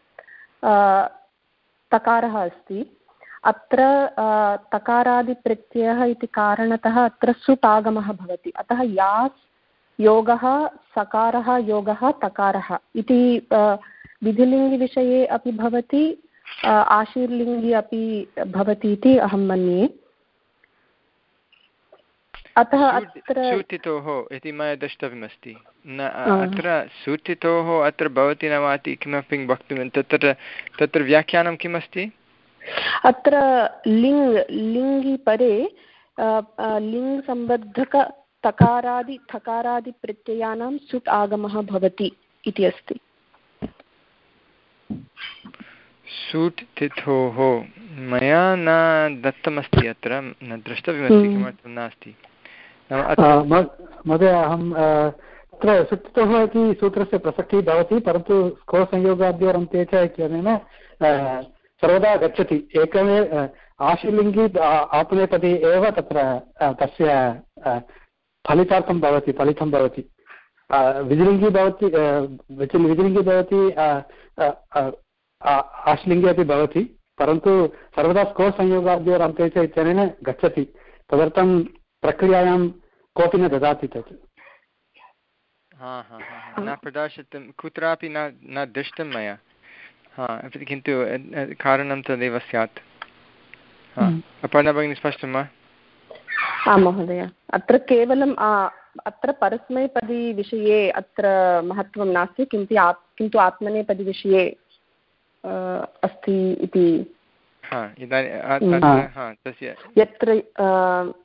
तकारः अस्ति अत्र तकारादिप्रत्ययः इति कारणतः अत्र सुट् आगमः भवति अतः यास् योगः सकारः योगः तकारः इति विधिलिङ्गिविषये अपि भवति आशीर्लिङ्गि अपि भवति इति अहं मन्ये अतः अत्र सूतितोः इति मया द्रष्टव्यमस्ति न अत्र सूतितोः अत्र भवति न वा इति किमपि वक्तुं तत्र तत्र व्याख्यानं किमस्ति अत्र लिङ् लिङ्गि परे लिङ् सम्बद्धक तकारादि थकारादि प्रत्ययानां सुट् आगमः भवति इति अस्ति सूट् तिथोः मया न दत्तमस्ति अत्र न द्रष्टव्यमस्ति किमर्थं नास्ति महोदय अहं तत्र सुट्तितोः इति सूत्रस्य प्रसक्तिः भवति परन्तु स्को संयोगाद्योरन्ते च इत्यनेन सर्वदा गच्छति एकमेव आशीर्लिङ्गि आत्मनेपदी एव तत्र तस्य फलितार्थं भवति फलितं भवति विधिलिङ्गि भवति विधिलिङ्गि भवति आश्लिङ्गे अपि भवति परन्तु सर्वदा स्को संयोगाद्योरन्ते च इत्यनेन गच्छति तदर्थं प्रक्रियायां कोऽपि न ददाति तत् न प्रदर्शितं कुत्रापि न न दृष्टं मया किन्तु कारणं तदेव स्यात् अपर्णा भगिनी स्पष्टं वा आं महोदय अत्र केवलम् अत्र परस्मैपदी विषये अत्र महत्त्वं नास्ति किन्तु आत् किन्तु आत्मनेपदी विषये अस्ति इति यत्र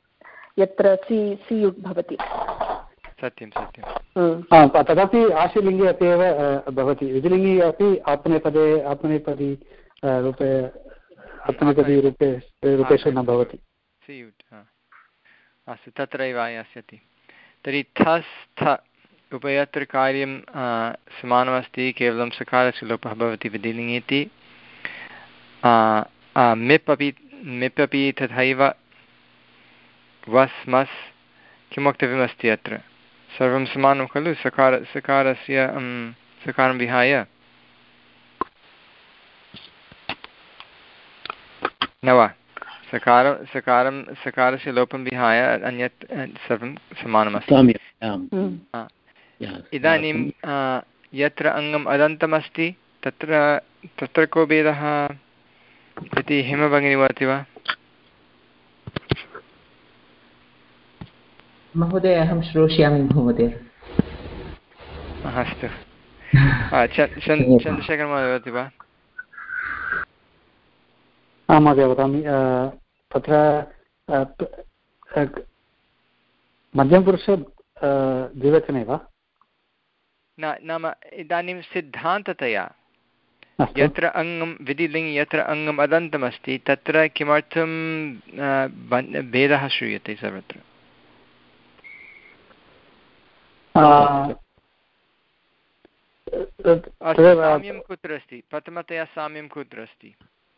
यत्र सि सियुट् भवति। सत्यं सत्यं तदपि आशीर्लिङ्गे अपि एव भवति। विधिलिङ्गे अपि आत्मनेपदे आत्मनेपदी रूपे आत्मनेपदी रूपे रूपेषु न भवति। सियुट् अस्तु तत्रैव आयास्यति। तर्हि थस् थ उभयत्र कार्यं समानमस्ति, केवलं सकारस्य लोपः भवति विधिलिङ्गे इति। मिप् अपि मिप् अपि तथैव। वस् मस् किं वक्तव्यमस्ति अत्र? सर्वं समानं खलु सकार सकारस्य सकारं विहाय न वा? सकार सकारं सकारस्य लोपं विहाय अन्यत् सर्वं समानमस्ति। इदानीं यत्र अङ्गम् अदन्तमस्ति तत्र तत्र को भेदः इति हेमभगिनी वदति वा? महोदय अहं श्रोष्यामि महोदय। अस्तु चन्द्रशेखर महोदय वदति वा? आं महोदय वदामि। तत्र मध्यमपुरुष द्विवचने वा? न नाम इदानीं सिद्धान्ततया यत्र अङ्गं विधिलिङ्गि यत्र अङ्गम् अदन्तमस्ति तत्र किमर्थं भेदः श्रूयते सर्वत्र? साम्यं कुत्र अस्ति? प्रथमतया साम्यं कुत्र अस्ति?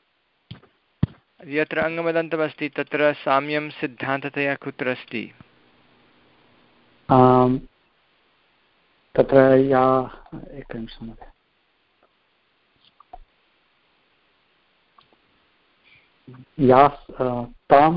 यत्र अङ्गमदन्तमस्ति तत्र साम्यं सिद्धान्ततया कुत्र अस्ति? तत्र या एकनिमिषं महोदय। या तां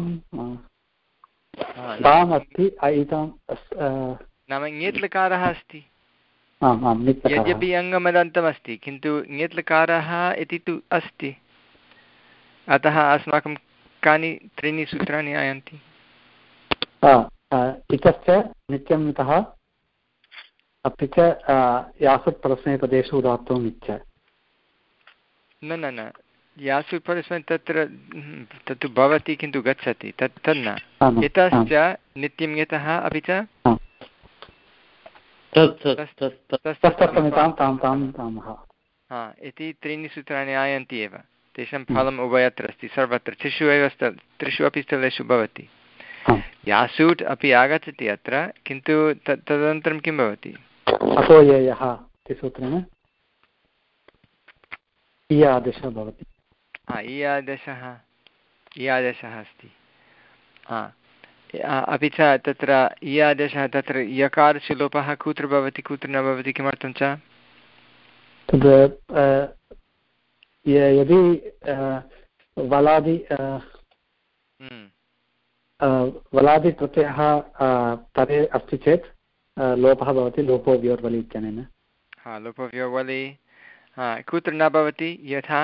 ताम् अस्ति ऐतां नाम ङेत्लकारः अस्ति। आम् आम् यद्यपि अङ्गमदन्तमस्ति किन्तु ङेत्लकारः इति तु अस्ति। अतः अस्माकं कानि त्रीणि सूत्राणि आयान्ति? इतश्च नित्यम् इतः अपि च यासुट् परस्मैपदेषु उदात्तुम् इच्छ। न न न यासुट् परस्मै तत्र तत्तु भवति किन्तु गच्छति तत् तन्न। इतश्च नित्यं यतः अपि च इति त्रीणि सूत्राणि आयन्ति एव। तेषां फलम् उभयत्र अस्ति, सर्वत्र त्रिषु एव स्थल त्रिषु अपि स्थलेषु भवति। यासूट् अपि आगच्छति अत्र, किन्तु तत् तदनन्तरं किं भवति? अतो येयः इति सूत्रेण इ आदेशः भवति। हा इ आदेशः इ आदेशः अस्ति। हा अपि च तत्र इ आदेशः तत्र यकारस्य लोपः कुत्र भवति कुत्र न भवति किमर्थं च? तद् यदि वलादि वलादि प्रत्ययः परे अस्ति चेत् लोपः भवति लोपो व्योर्वलि इत्यनेन। हा लोपो व्योर्वलि हा कुत्र न भवति? यथा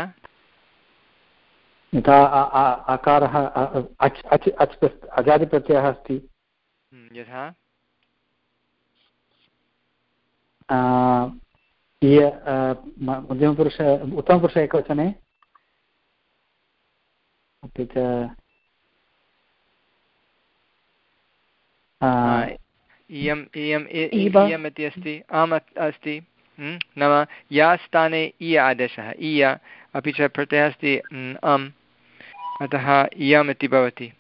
यथा आकारः अच् अच् अच् अजादिप्रत्ययः अस्ति। यथा मध्यमपुरुष उत्तमपुरुष एकवचने अपि च इयम् इयम् इयम् इति अस्ति आम् अस्ति। नाम या स्थाने इ आदेशः इय अपि च प्रत्ययः अस्ति अम् अतः इयम् इति भवति।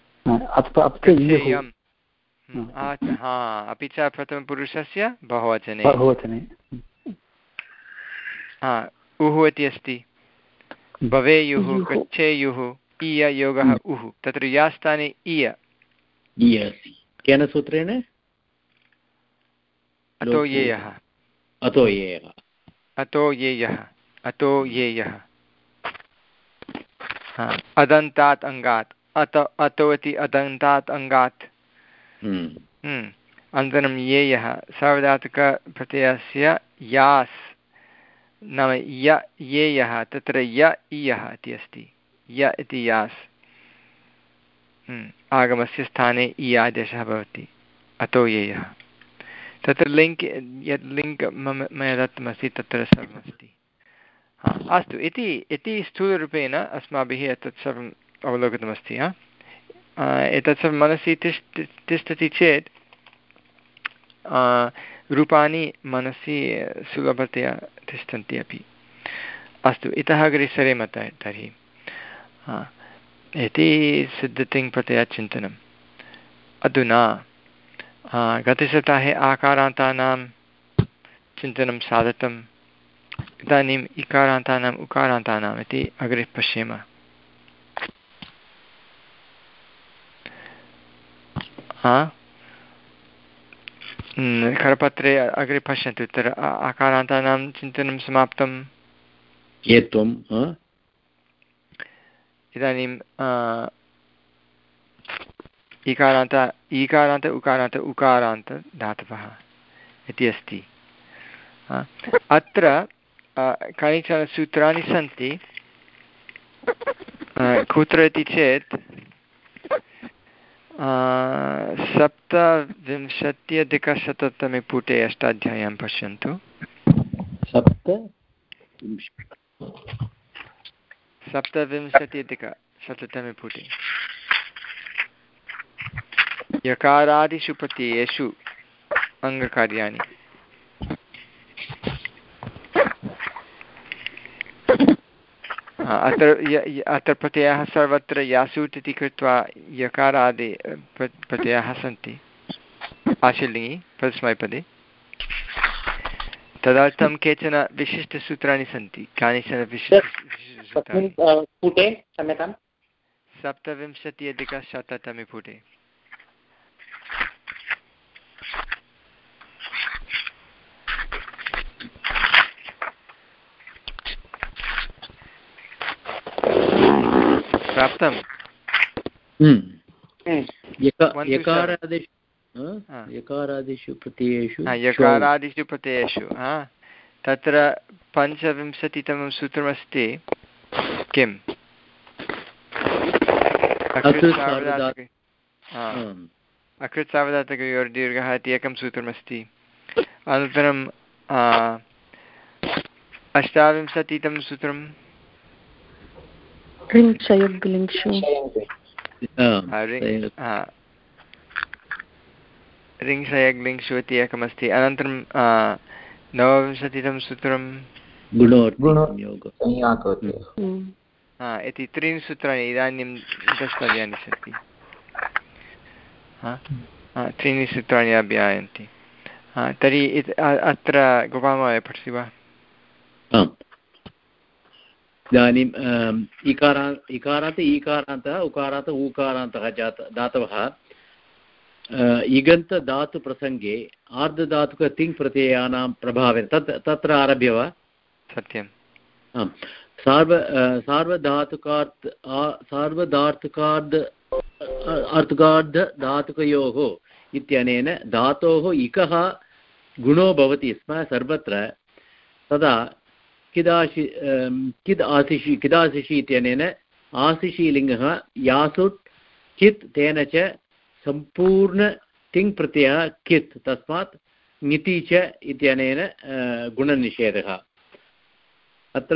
हा अपि च प्रथमपुरुषस्य बहुवचने बहुवचने हा उः इति अस्ति। भवेयुः गच्छेयुः इय योगः उः तत्र या स्थाने इय केन सूत्रेण? अतो येयः अतो येयः अतो येयः अतो येयः अदन्तात् अङ्गात् अत अतो इति अदन्तात् अङ्गात्। अनन्तरं येयः सार्वधातुकप्रत्ययस्य यास् नाम य येयः तत्र य इयः इति अस्ति य इति यास् आगमस्य स्थाने इ आदेशः भवति अतो येयः। तत्र लिङ्क् यत् लिङ्क् मम मया दत्तमस्ति तत्र सर्वमस्ति। हा अस्तु इति इति स्थूलरूपेण अस्माभिः एतत् सर्वम् अवलोकितमस्ति। हा एतत् सर्वं मनसि तिष्ठ तिष्ठति चेत् रूपाणि मनसि सुलभतया तिष्ठन्ति अपि। अस्तु, इतः अग्रे सरेम तर्हि। इति सिद्धतिङ्प्रत्ययचिन्तनम्। अधुना गतसप्ताहे आकारान्तानां चिन्तनं साधितम्। इदानीम् इकारान्तानाम् उकारान्तानाम् इति अग्रे पश्येम। करपत्रे अग्रे पश्यन्तु। तत्र आकारान्तानां चिन्तनं समाप्तं। एत्वम् इदानीं इकारान्त ईकारान्त उकारान्त उकारान्त धातवः इति अस्ति। अत्र कानिचन सूत्राणि सन्ति। कुत्र इति चेत् सप्तविंशत्यधिकशततमे पुटे अष्टाध्याय्यां पश्यन्तु। सप्त सप्तविंशत्यधिकशततमे पुटे यकारादिषु प्रत्ययेषु अङ्गकार्याणि। अत्र अत्र प्रत्ययाः सर्वत्र यासुट् इति कृत्वा यकारादि प्रत्ययाः सन्ति आशीर्लिङ्गि परस्मैपदे। तदर्थं केचन विशिष्टसूत्राणि सन्ति। कानिचन विशिष्टसूत्राणि पुटे क्षम्यतां सप्तविंशत्यधिकशततमे पुटे। प्राप्तं? यकारादिषु प्रत्ययेषु यकारादिषु प्रत्ययेषु तत्र पञ्चविंशतितमं सूत्रमस्ति किम्? अकृत् सार्वधातुकयोर्दीर्घः इति एकं सूत्रमस्ति। अनन्तरं अष्टाविंशतितमं सूत्रं रिङ्सयग्लिङ्षु इति एकमस्ति। अनन्तरं नवविंशतितमं सूत्रं इति त्रीणि सूत्राणि इदानीं द्रष्टव्यानि सन्ति। त्रीणि सूत्राणि अभ्यायन्ति। तर्हि अत्र गोपालमहोदय पठति वा? इदानीम् इकारा इकारान्त ईकारान्तः उकारान्त ऊकारान्तः जात धातवः इगन्तधातुप्रसङ्गे आर्धधातुक-तिङ् प्रत्ययानां प्रभावेन तत् तत्र आरभ्य वा? सत्यं। आम्। सार्व सार्वधातुकार्थ सार्वधातुकार्ध अर्थगार्धधातुकयोः इत्यनेन धातोः इकः गुणो भवति स्म सर्वत्र। तदा किदाशि किद् आशिषि किदाशिषि इत्यनेन आशिषीलिङ्गः यासुट् कित् तेन च सम्पूर्ण तिङ् प्रत्ययः कित् तस्मात् ङिति च इत्यनेन गुणनिषेधः। अत्र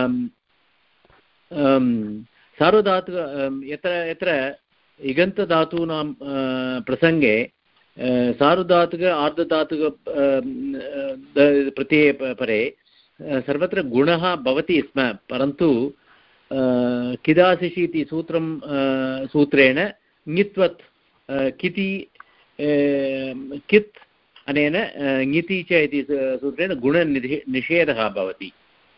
सार्वधातुक यत्र यत्र इगन्तधातूनां प्रसङ्गे सार्वधातुक आर्धधातुक प्रत्यये परे सर्वत्र गुणः भवति स्म, परन्तु किदाशिषि इति सूत्रं सूत्रेण ङित्वत् किति कित् अनेन ङिति च इति सूत्रेण गुणनिधि निषेधः भवति।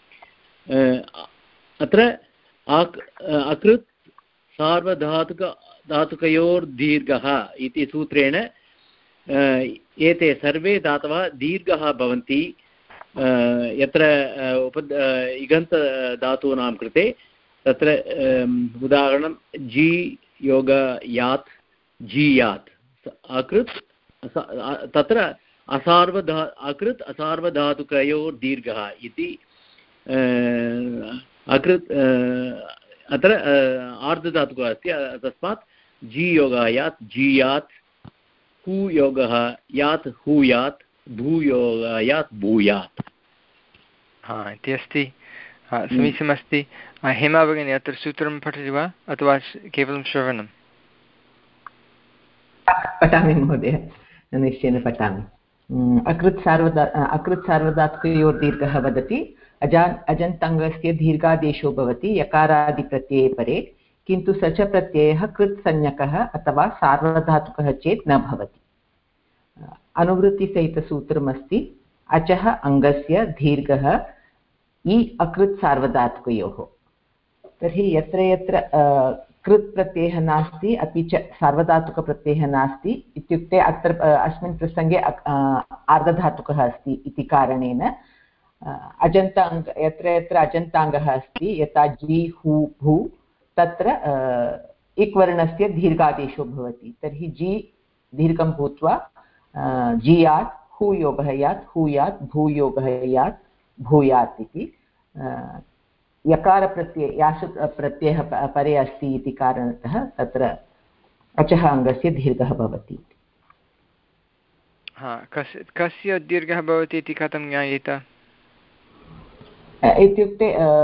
अत्र अकृत् सार्वधातुक धातुकयोर्दीर्घः इति सूत्रेण एते सर्वे धातवः दीर्घः भवन्ति। यत्र उप इगन्तधातूनां कृते तत्र उदाहरणं जी योग यात् जीयात् अकृत् तत्र असार्वधा अकृत् असार्वधातुकयोर्दीर्घः इति अकृत् अत्र आर्धधातुकः अस्ति, तस्मात् जी योगः यात् जीयात् हू योगः यात् हूयात् भूयोगः यात् भूयात्। हा इति अस्ति। समीचीनमस्ति। हेमा भगिनी अत्र सूत्रं पठति वा अथवा केवलं श्रवणं? पठामि महोदय, निश्चयेन पठामि। अकृत् सार्वदा अकृत् सार्वधातुकयोर्दीर्घः वदति अजा अजन्तङ्गस्य दीर्घादेशो भवति यकारादिप्रत्यये परे, किन्तु स च प्रत्ययः कृत् संज्ञकः अथवा सार्वधातुकः चेत् न भवति। अनुवृत्तिसहितसूत्रमस्ति अचः अङ्गस्य दीर्घः इ अकृत् सार्वधातुकयोः। तर्हि यत्र यत्र कृत् प्रत्ययः नास्ति अपि च सार्वधातुकप्रत्ययः नास्ति इत्युक्ते अत्र अस्मिन् प्रसङ्गे आर्धधातुकः अस्ति इति कारणेन अजन्ताङ्ग यत्र यत्र अजन्ताङ्गः अस्ति यथा जि हु भू तत्र इक् वर्णस्य दीर्घादेशो भवति। तर्हि जि दीर्घं भूत्वा जियात् हूयोगः यात् हूयात् भूयोगः यात् भूयात् इति यकारप्रत्यये यासु प्रत्ययः परे अस्ति इति कारणतः तत्र अचः अङ्गस्य दीर्घः भवति। हा, कस्य कस्य दीर्घः भवति इति कथं ज्ञायेत? इत्युक्ते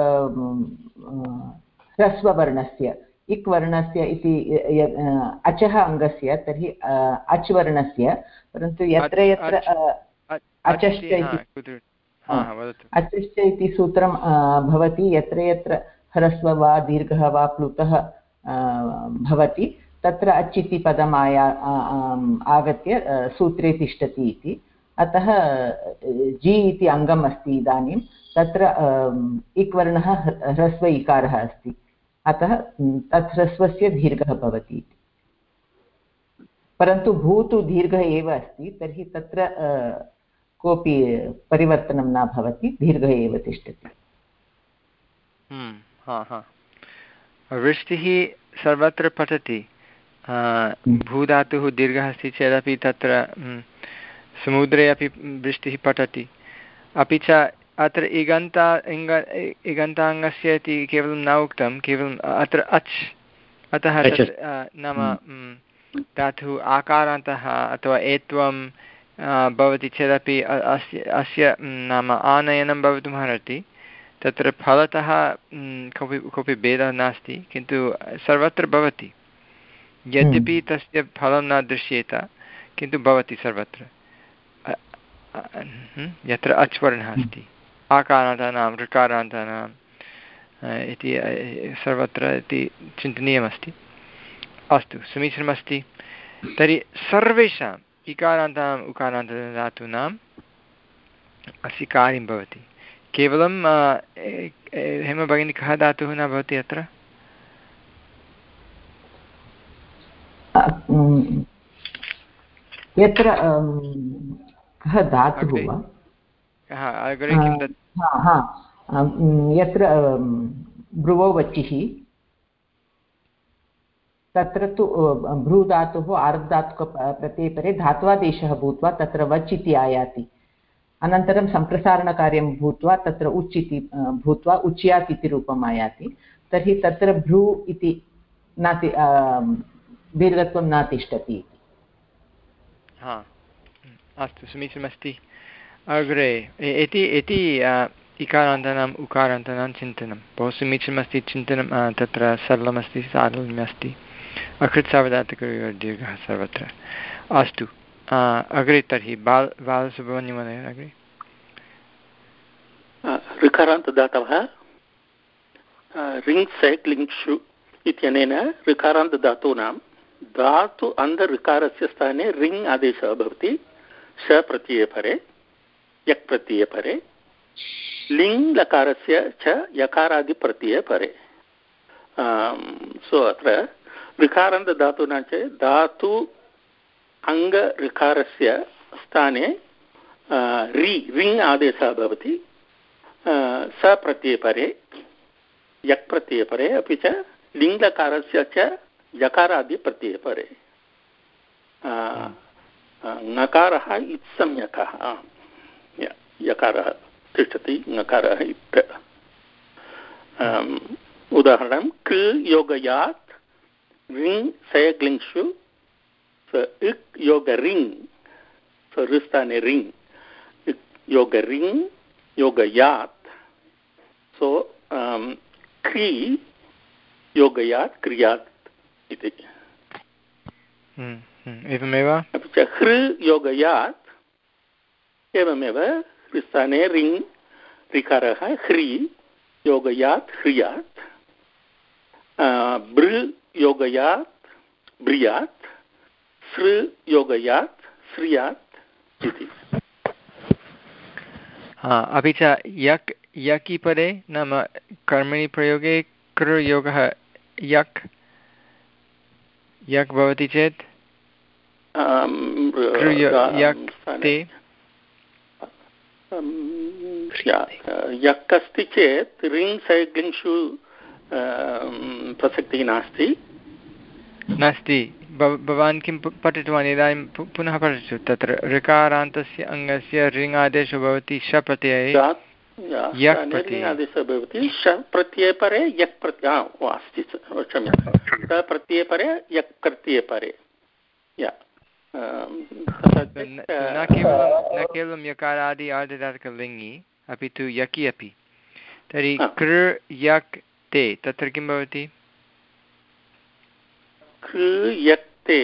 ह्रस्ववर्णस्य इक् वर्णस्य इति अचः अङ्गस्य तर्हि अच् वर्णस्य, परन्तु यत्र यत्र अचश्च इति अचश्च इति सूत्रं भवति यत्र यत्र ह्रस्व वा दीर्घः वा प्लुतः भवति तत्र अच् इति पदम् आया आगत्य सूत्रे तिष्ठति इति। अतः जि इति अङ्गम् अस्ति इदानीं तत्र इक् वर्णः ह्रस्व इकारः अस्ति, अतः तत् ह्रस्वस्य दीर्घः भवति। परन्तु भू तु दीर्घः एव अस्ति, तर्हि तत्र कोऽपि परिवर्तनं न भवति, दीर्घः एव तिष्ठति। वृष्टिः सर्वत्र पतति, भूधातुः दीर्घः अस्ति चेदपि तत्र समुद्रे अपि वृष्टिः पतति। अपि च अत्र इगन्ता इङ्ग इगन्ताङ्गस्य इति केवलं न उक्तं, केवलम् अत्र अच्, अतः नाम धातुः आकारान्तः अथवा एत्वं भवति चेदपि अस्य अस्य नाम आनयनं भवितुमर्हति। तत्र फलतः कोऽपि कोऽपि भेदः नास्ति, किन्तु सर्वत्र भवति, यद्यपि तस्य फलं न दृश्येत किन्तु भवति सर्वत्र यत्र अच् वर्णः अस्ति, आकारान्तानां ऋकारान्तानाम् इति सर्वत्र इति चिन्तनीयमस्ति। अस्तु, समीचीनमस्ति। तर्हि सर्वेषाम् इकारान्तानाम् उकारान्तानां धातूनाम् अस्य कार्यं भवति। केवलं हेमभगिनी कः धातुः न भवति अत्र? यत्र कः धातुः वा? अग्रे किं तत्? यत्र भ्रुवौ वचिः तत्र तु भ्रूधातुः आर्धधातुकप्रत्यये परे धात्वादेशः भूत्वा तत्र वच् इति आयाति। अनन्तरं सम्प्रसारणकार्यं भूत्वा तत्र उच् इति भूत्वा उच्यात् इति रूपम् आयाति। तर्हि तत्र भ्रू इति न दीर्घत्वं न तिष्ठति। हा, अस्तु, समीचीनमस्ति। अग्रे इति इति इकारान्तानाम् उकारान्तानां चिन्तनं बहु समीचीनमस्ति। चिन्तनं तत्र सरलमस्ति, सारल्यमस्ति। अकृत् सार्वधातुकयोर्दीर्घः सर्वत्र। अस्तु, अग्रे तर्हि बाल बालसुब्रह्मण्यमहोदय अग्रे। ऋकारान्तदातवः रिङ् सेट् लिङ्क्षु इत्यनेन ऋकारान्तधातूनां धातु अन्ध ऋकारस्य स्थाने रिङ् आदेशः भवति। श प्रत्यये परे यक् प्रत्यये परे लिङ् लकारस्य च यकारादिप्रत्यये परे। सो अत्र ऋकारान्तधातूनां च धातु अङ्ग ऋकारस्य स्थाने रि रिङ् आदेशः भवति। स प्रत्यये परे यक् प्रत्यये परे अपि च लिङ्लकारस्य च यकारादिप्रत्यये परे। ङकारः इत्संज्ञकः, यकारः तिष्ठति, ङकारः इत्। उदाहरणं कृ योगयात् रिङ् सयग्लिङ्क्षु इक् योग रिङ्, ऋस्थाने रिङ्, इक् योग रिङ् योगयात्। सो क्री योगयात् क्रियात् इति। एवमेव अपि च हृ योगयात् एवमेव स्थाने रिङ् ऋकारः ह्री योगयात् ह्रियात् बृ योगयात् ब्रियात् सृ योगयात् श्रियात् इति। अपि च यक् यकि पदे नाम कर्मणि प्रयोगे कृ योगः यक् यक् भवति चेत् यक् ते यक् अस्ति चेत् रिङ् सैग्लिङ्षु प्रसक्तिः नास्ति नास्ति। भवान् किं पठितवान् इदानीं पुनः पठतु। तत्र ऋकारान्तस्य अङ्गस्य रिङ् आदेशो भवति श प्रत्यये यक् आदेशः भवति श प्रत्यये परे यक् प्रत्यय अस्ति क्षम्यतां स प्रत्यये परे यक् प्रत्यये परे न केवलं न केवलं यकारादि आर्धधातुकलिङ्गि अपि तु यकि अपि। तर्हि कृ यक् ते तत्र किं भवति? कृ यक् ते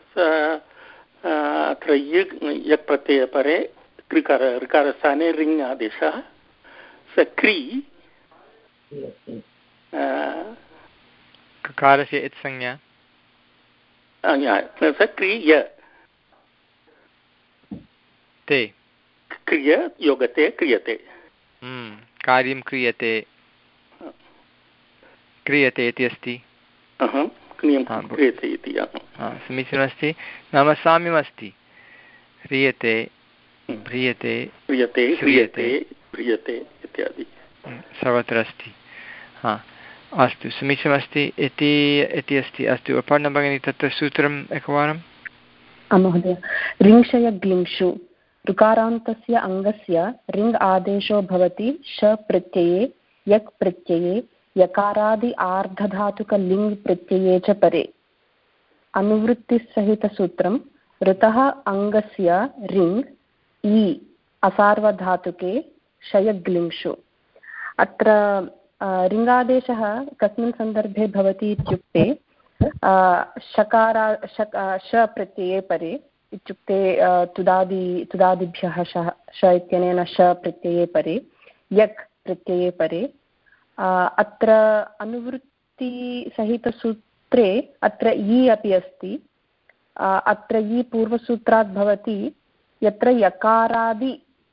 अत्र यक् प्रत्यये परे कृकार ऋकारस्थाने रिङ् आदेशः स क्री ककारस्य इत्संज्ञा स क्रिय ते क्रिय योगते क्रियते कार्यं क्रियते क्रियते इति अस्ति। क्रियते इति समीचीनमस्ति। नाम साम्यमस्ति। ह्रियते भ्रियते क्रियते ह्रियते भ्रियते इत्यादि सर्वत्र अस्ति। हा अस्तु समीचीनमस्ति इति इति अस्ति। अस्तु अपर्णा भगिनी तत्र सूत्रम् एकवारं। महोदय ऋङ्क्षयग्लिङ्षु ऋकारान्तस्य अङ्गस्य रिङ् आदेशो भवति श प्रत्यये यक् प्रत्यये यकारादि आर्धधातुकलिङ् प्रत्यये च परे। अनुवृत्तिसहितसूत्रं ऋतः अङ्गस्य रिङ् इ असार्वधातुके शयग्लिङ्षु। अत्र रिङ्गादेशः कस्मिन् सन्दर्भे भवति इत्युक्ते शकारा शक श प्रत्यये परे इत्युक्ते तुदादि तुदादिभ्यः श श इत्यनेन श प्रत्यये परे यक् प्रत्यये परे। अत्र अनुवृत्तिसहितसूत्रे अत्र इ अपि अस्ति। अत्र इ पूर्वसूत्रात् भवति यत्र यकारादि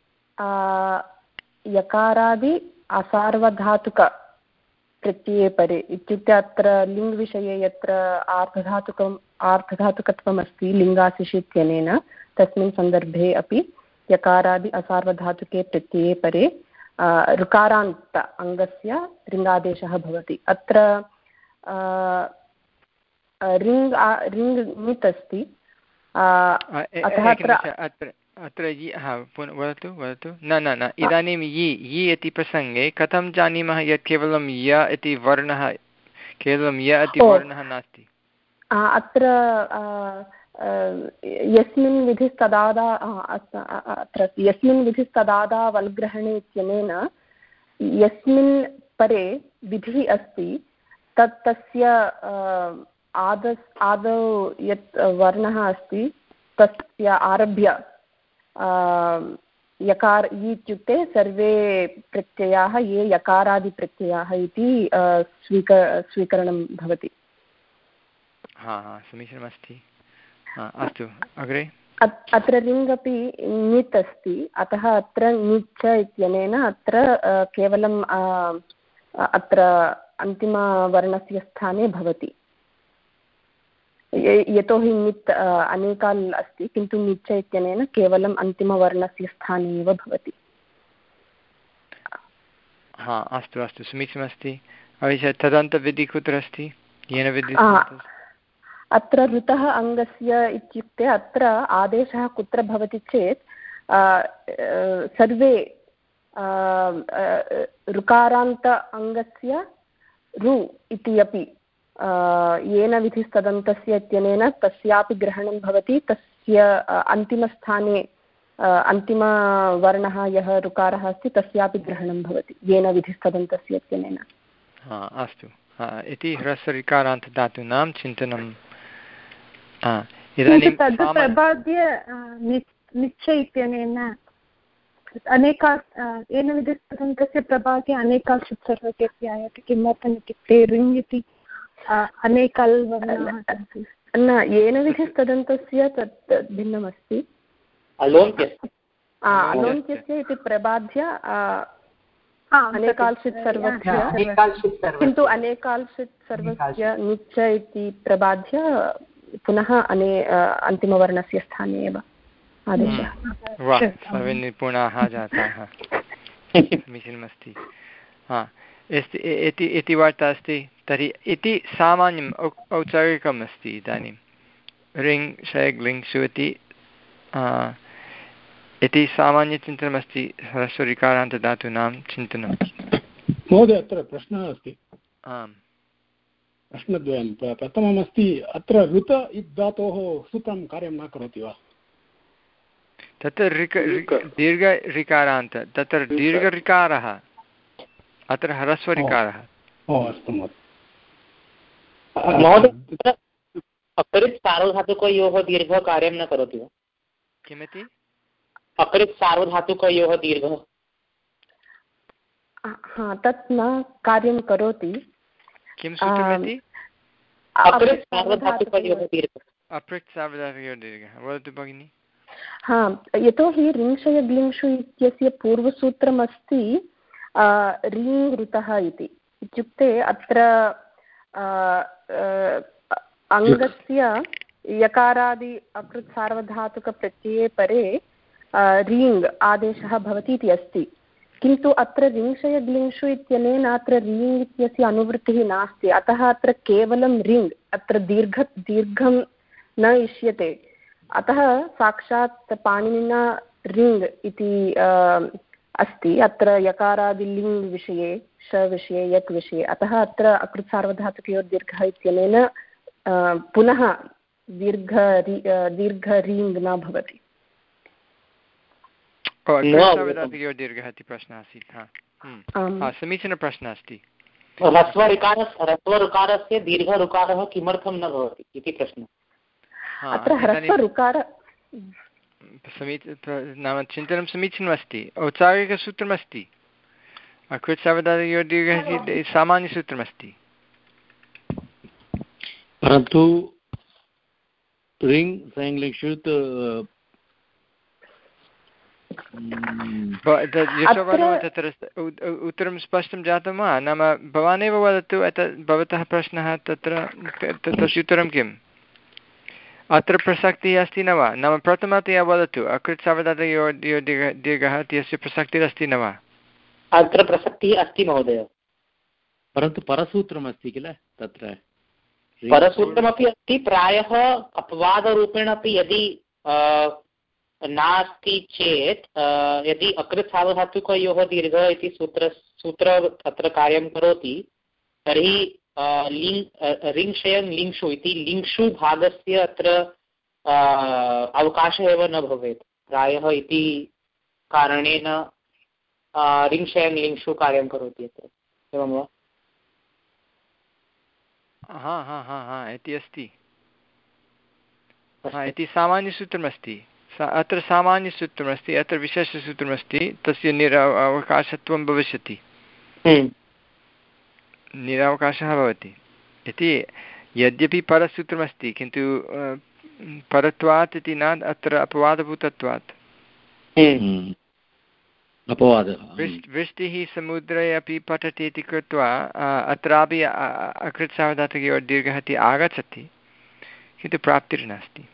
यकारादि असार्वधातुक प्रत्यये परे इत्युक्ते अत्र लिङ् विषये यत्र आर्धधातुकम् आर्धधातुकत्वम् अस्ति लिङ्गासिष् इत्यनेन तस्मिन् सन्दर्भे अपि यकारादि असार्वधातुके प्रत्यये परे ऋकारान्त अङ्गस्य रिङ्गादेशः भवति। अत्र रिङ् रिङ् ङित् अस्ति अतः अत्र अत्र वदतु वदतु न न न इदानीं यि यि इति प्रसङ्गे कथं जानीमः यत् केवलं य इति वर्णः केवलं य इति वर्णः नास्ति? अत्र यस्मिन् विधिस्तदादा अत्र यस्मिन् विधिस्तदादा वल्ग्रहणे इत्यनेन यस्मिन् परे विधिः अस्ति तत् तस्य आद आदौ यत् वर्णः अस्ति तस्य आरभ्य यकार इत्युक्ते सर्वे प्रत्ययाः ये यकारादिप्रत्ययाः इति स्वीक स्वीकरणं भवति। हा हा समीचीनमस्ति। अस्तु अग्रे। अत्र रिङ् अपि ङित् अस्ति अतः अत्र ङिच् इत्यनेन अत्र केवलं अत्र अन्तिमवर्णस्य स्थाने भवति। यतोहि ङित् अनेकाल् अस्ति किन्तु ङिच् इत्यनेन केवलम् अन्तिमवर्णस्य स्थाने एव भवति। हा अस्तु अस्तु समीचीनमस्ति। अपि च तदन्तविधिः कुत्र अस्ति? येन विधिः अत्र ऋतः अङ्गस्य इत्युक्ते अत्र आदेशः कुत्र भवति चेत् सर्वे ऋकारान्त अङ्गस्य रु इति अपि येन विधिस्तदन्तस्य इत्यनेन तस्यापि ग्रहणं भवति। तस्य अन्तिमस्थाने अन्तिमवर्णः यः ऋकारः अस्ति तस्यापि ग्रहणं भवति येन विधिस्तदन्तस्य इत्यनेन। अस्तु इति ह्रस्वऋकारान्तधातूनां चिन्तनं इदानीं प्रबाद्य निश्चय इत्यनेन अनेका येन विधस्तदन्तस्य प्रभागे अनेकाल् सर्वस्य आयाति किमर्थम् इत्युक्ते ऋङ् इति अनेकाल् वर्णाः सन्ति न येन विधस्तदन्तस्य तत् भिन्नमस्ति अलोन्त्यस्य इति प्रबाध्य अनेकाल्षित् सर्वस्य किन्तु अनेकाल्षित् सर्वस्य निच्च इति प्रबाध्य पुनः अने अन्तिमवर्णस्य स्थाने एव वाह सर्वे निपुणाः जाताः समीचीनमस्ति हा इति इति वार्ता अस्ति तर्हि इति सामान्यम् औ औपचारिकम् अस्ति इदानीं ऋङ् षय् लिङ् शु इति इति सामान्यचिन्तनमस्ति ह्रस्वरिकारान्तधातूनां चिन्तनं महोदय अत्र प्रश्नः अस्ति आम् प्रश्नद्वयं प्रथममस्ति अत्र ऋत इत् धातोः सूत्रं कार्यं न करोति वा तत्र ऋक दीर्घ ऋकारान्त तत्र दीर्घऋकारः अत्र ह्रस्वऋकारः अस्तु महोदय अपरित् सार्वधातुकयोः दीर्घः कार्यं न करोति वा किमिति अपरित् सार्वधातुकयोः दीर्घः हा तत् न कार्यं करोति किं सूत्रमिति अपरित् सार्वधातुकयोः दीर्घः अपरित् सार्वधातुकयोः दीर्घः वदतु भगिनि हा यतोहि ऋङ्षयग्लिङ्षु इत्यस्य पूर्वसूत्रमस्ति ऋङ् ऋतः इति इत्युक्ते अत्र अङ्गस्य यकारादि अकृत् सार्वधातुकप्रत्यये परे ऋङ् आदेशः भवति इति अस्ति किन्तु अत्र ऋङ्षयग्लिङ्षु इत्यनेन अत्र ऋङ् इत्यस्य अनुवृत्तिः नास्ति अतः अत्र केवलं ऋङ् अत्र दीर्घ दीर्घं न इष्यते अतः साक्षात् पाणिनिना ऋङ् इति अस्ति अत्र यकारादिलिङ् विषये श विषये यक् विषये अतः अत्र अकृत् सार्वधातुकयोः दीर्घः इत्यनेन पुनः दीर्घ दीर्घ ऋङ् न भवति दीर्घः इति प्रश्नः आसीत् समीचीनप्रश्नः अस्ति ह्रस्वऋकारस्य दीर्घऋकारः किमर्थं न भवति इति प्रश्नः अत्र ह्रस्वऋकार समीचीनं नाम चिन्तनं समीचीनमस्ति औपचारिकसूत्रमस्ति अकृत् सार्वधातुकयोः दीर्घः सामान्यसूत्रमस्ति परन्तु ऋङ् संलिङ्षु तत्र उत्तरं स्पष्टं जातं वा नाम भवानेव वदतु भवतः प्रश्नः तत्र तस्य उत्तरं किम् अत्र प्रसक्तिः अस्ति न वा नाम प्रथमतया वदतु अकृत् सार्वधातुकयोः दीर्घः इत्यस्य प्रसक्तिरस्ति न वा अत्र प्रसक्तिः अस्ति महोदय परन्तु परसूत्रमस्ति किल तत्र परसूत्रमपि अस्ति प्रायः अपवादरूपेण अपि यदि नास्ति चेत् यदि अकृत् सार्वधातुकयोः दीर्घः इति सूत्र सूत्र अत्र कार्यं करोति तर्हि ऋङ्षयं लिङ्षु इति लिङ्षु भागस्य अत्र अवकाशः एव न भवेत् प्रायः इति कारणेन ऋङ्षयं लिङ्षु कार्यं करोति अत्र एवं वा हा हा हा हा इति अस्ति हा इति सामान्यसूत्रमस्ति अत्र सामान्यसूत्रमस्ति अत्र विशेषसूत्रमस्ति तस्य निरवकाशत्वं भविष्यति निरवकाशः भवति इति यद्यपि परसूत्रमस्ति किन्तु परत्वात् इति न अत्र अपवादभूतत्वात् वृष्टिः समुद्रे अपि पतति इति कृत्वा अत्रापि अकृत् सार्वधातुकयोः दीर्घः इति आगच्छति किन्तु प्राप्तिर्नास्ति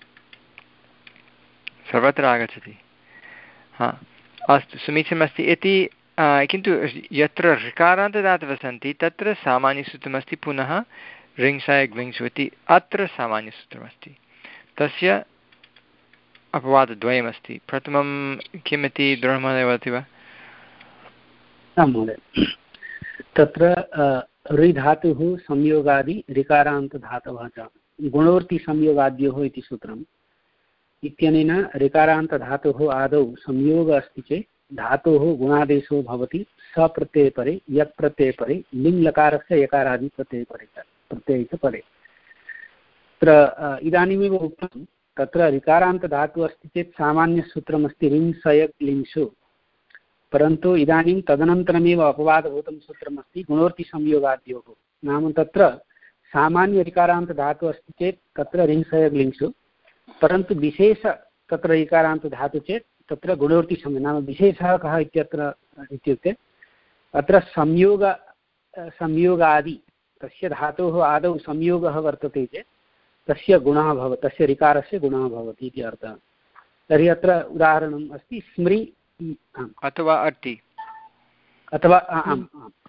सर्वत्र आगच्छति हा अस्तु समीचीनमस्ति इति किन्तु यत्र ऋकारान्तदातवः सन्ति तत्र सामान्यसूत्रमस्ति पुनः ऋङ्षयग् लिङ्षु इति अत्र सामान्यसूत्रमस्ति तस्य अपवादद्वयमस्ति प्रथमं किमिति द्रोणमहोदय वदति वा आं महोदय तत्र ऋ धातुः संयोगादि ऋकारान्तधातवः च गुणोर्तिसंयोगाद्योः इति सूत्रम् इत्यनेन ऋकारान्तधातोः आदौ संयोगः अस्ति चेत् धातोः गुणादेशो भवति सप्रत्यये परे यक् प्रत्यये परे लिङ् लकारस्य यकारादि प्रत्यये परे प्रत्यये च परे अत्र इदानीमेव उक्तं तत्र ऋकारान्तधातुः अस्ति चेत् सामान्यसूत्रमस्ति रिङ् सयक् लिङ्सु, परन्तु इदानीं तदनन्तरमेव अपवादभूतं सूत्रमस्ति गुणोर्तिसंयोगाद्योः। नाम तत्र सामान्यऋकारान्तधातुः अस्ति चेत् तत्र रिङ् सयक् लिङ्सु, परन्तु विशेष तत्र ऋकारान्तधातुः चेत् तत्र गुणोर्तिसंयोगः। नाम विशेषः कः इत्यत्र इत्युक्ते अत्र संयोग संयोगादि तस्य धातोः आदौ संयोगः वर्तते चेत् तस्य गुणः भवति, तस्य ऋकारस्य गुणः भवति इति अर्थः। तर्हि अत्र उदाहरणम् अस्ति स्मृ अथवा अर्ति अथवा आम्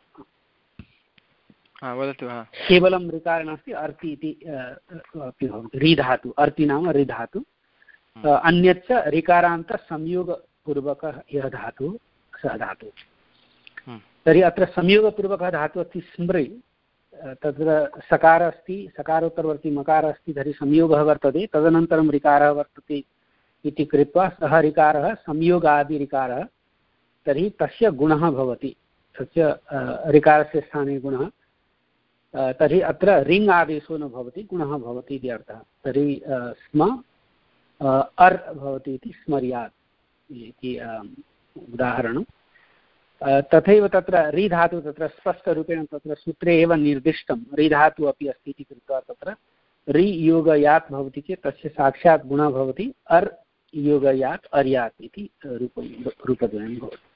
आम् वदतु। केवलं ऋकार नास्ति अर्ति इति अपि भवति। ऋधातु अर्ति नाम ऋधातु, अन्यच्च ऋकारान्तसंयोगपूर्वकः यः धातुः सः धातुः। तर्हि अत्र संयोगपूर्वकः धातुः अस्ति स्मृ, तत्र सकार अस्ति, सकारोत्तरवर्ती मकारः अस्ति, तर्हि संयोगः वर्तते, तदनन्तरं ऋकारः वर्तते इति कृत्वा सः ऋकारः संयोगादिऋकारः, तर्हि तस्य गुणः भवति, तस्य ऋकारस्य स्थाने गुणः। तर्हि अत्र रिङ् आदेशो न भवति, गुणः भवति इति अर्थः। तर्हि स्म अर् भवति इति स्मर्यात् इति उदाहरणं। तथैव तत्र ऋधातु तत्र स्पष्टरूपेण तत्र सूत्रे एव निर्दिष्टं ऋधातु अपि अस्ति इति कृत्वा तत्र ऋ योगयात् भवति चेत् तस्य साक्षात् गुणः भवति अर् योगयात् अर्यात् इति रूपं रूपद्वयं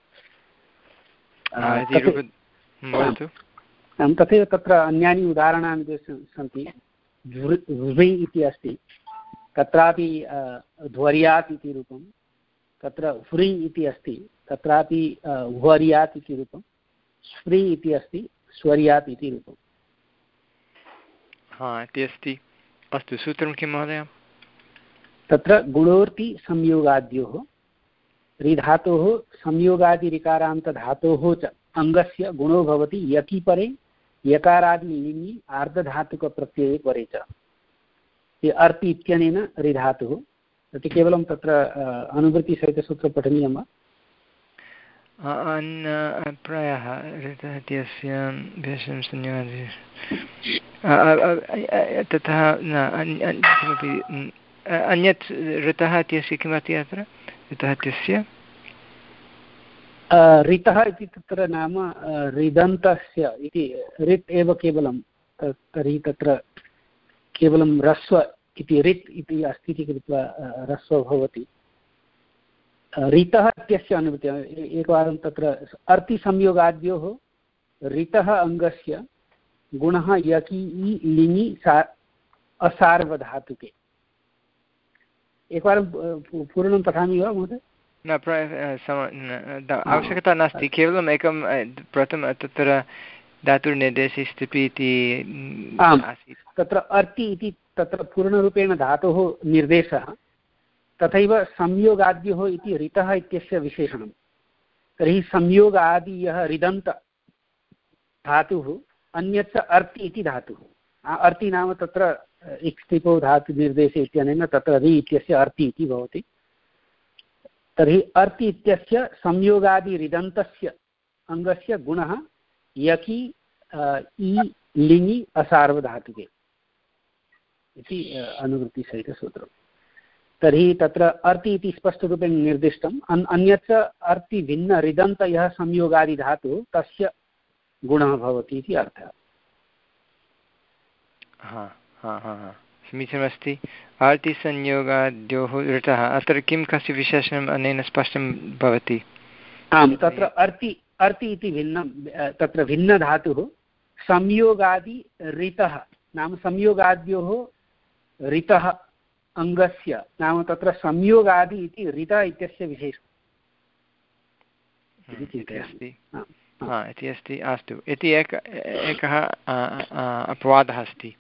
भवति। तथैव तत्र अन्यानि उदाहरणानि सन्ति। वृ इति अस्ति, तत्रापि ध्वर्यात् इति रूपं, तत्र व्रि इति अस्ति, तत्रापि ह्वर्यात् इति रूपं, स्फ्रि इति अस्ति, स्वर्यात् इति रूपम्। हा इति अस्ति। अस्तु, सूत्रं किं महोदय? तत्र गुणोर्ति संयोगाद्योः ऋधातोः संयोगादिऋकारान्तधातोः च अङ्गस्य गुणो भवति यकि परे यकारादि लिङि आर्धधातुकप्रत्यये परे च। अर्ति इत्यनेन ऋधातुः, तत् केवलं तत्र अनुवृत्तिसहितसूत्रं पठनीयं वा? प्रायः ततः किमपि अन्यत् ऋतः इत्यस्य किमस्ति अत्र? ऋतः इत्यस्य ऋतः इति तत्र नाम ऋदन्तस्य इति ऋत् एव केवलं, तर्हि तत्र केवलं ह्रस्व इति ऋत् इति अस्ति इति कृत्वा ह्रस्व भवति। ऋतः इत्यस्य अनुभूतिः एकवारं तत्र अर्तिसंयोगाद्योः ऋतः अङ्गस्य गुणः यकि इ लिङि सा असार्वधातुके। एकवारं पूर्णं पठामि वा महोदय? न, प्रायः आवश्यकता नास्ति, केवलम् एकं प्रथमं तत्र धातुर्निर्देशे स्थितिः इति आसीत्। तत्र अर्ति इति तत्र पूर्णरूपेण धातोः निर्देशः, तथैव संयोगाद्योः इति ऋतः इत्यस्य विशेषणं। तर्हि संयोगादि यः ऋदन्त धातुः, अन्यच्च अर्ति इति धातुः। अर्ति नाम तत्र इक्स्तिपो धातुनिर्देशे इत्यनेन तत्र रि इत्यस्य अर्ति इति भवति। तर्हि अर्ति इत्यस्य संयोगादिऋदन्तस्य अङ्गस्य गुणः यकि इ लिङि असार्वधातुके इति अनुवृत्तिसहितसूत्रम्। तर्हि तत्र अर्ति इति स्पष्टरूपेण निर्दिष्टम्। अन् अन्यच्च अर्ति भिन्न ऋदन्त यः संयोगादिधातुः तस्य गुणः भवति इति अर्थः। हा हा हा हा समीचीनमस्ति। अर्तिसंयोगाद्योः ऋतः, अत्र किं कस्य विशेषणम् अनेन स्पष्टं भवति? आम्, तत्र अर्ति अर्ति इति भिन्नं, तत्र भिन्नधातुः संयोगादि ऋतः नाम संयोगाद्योः ऋतः अङ्गस्य नाम तत्र संयोगादि इति ऋत इत्यस्य विशेषः अस्ति। हा इति अस्ति। अस्तु, इति एक एकः अपवादः अस्ति।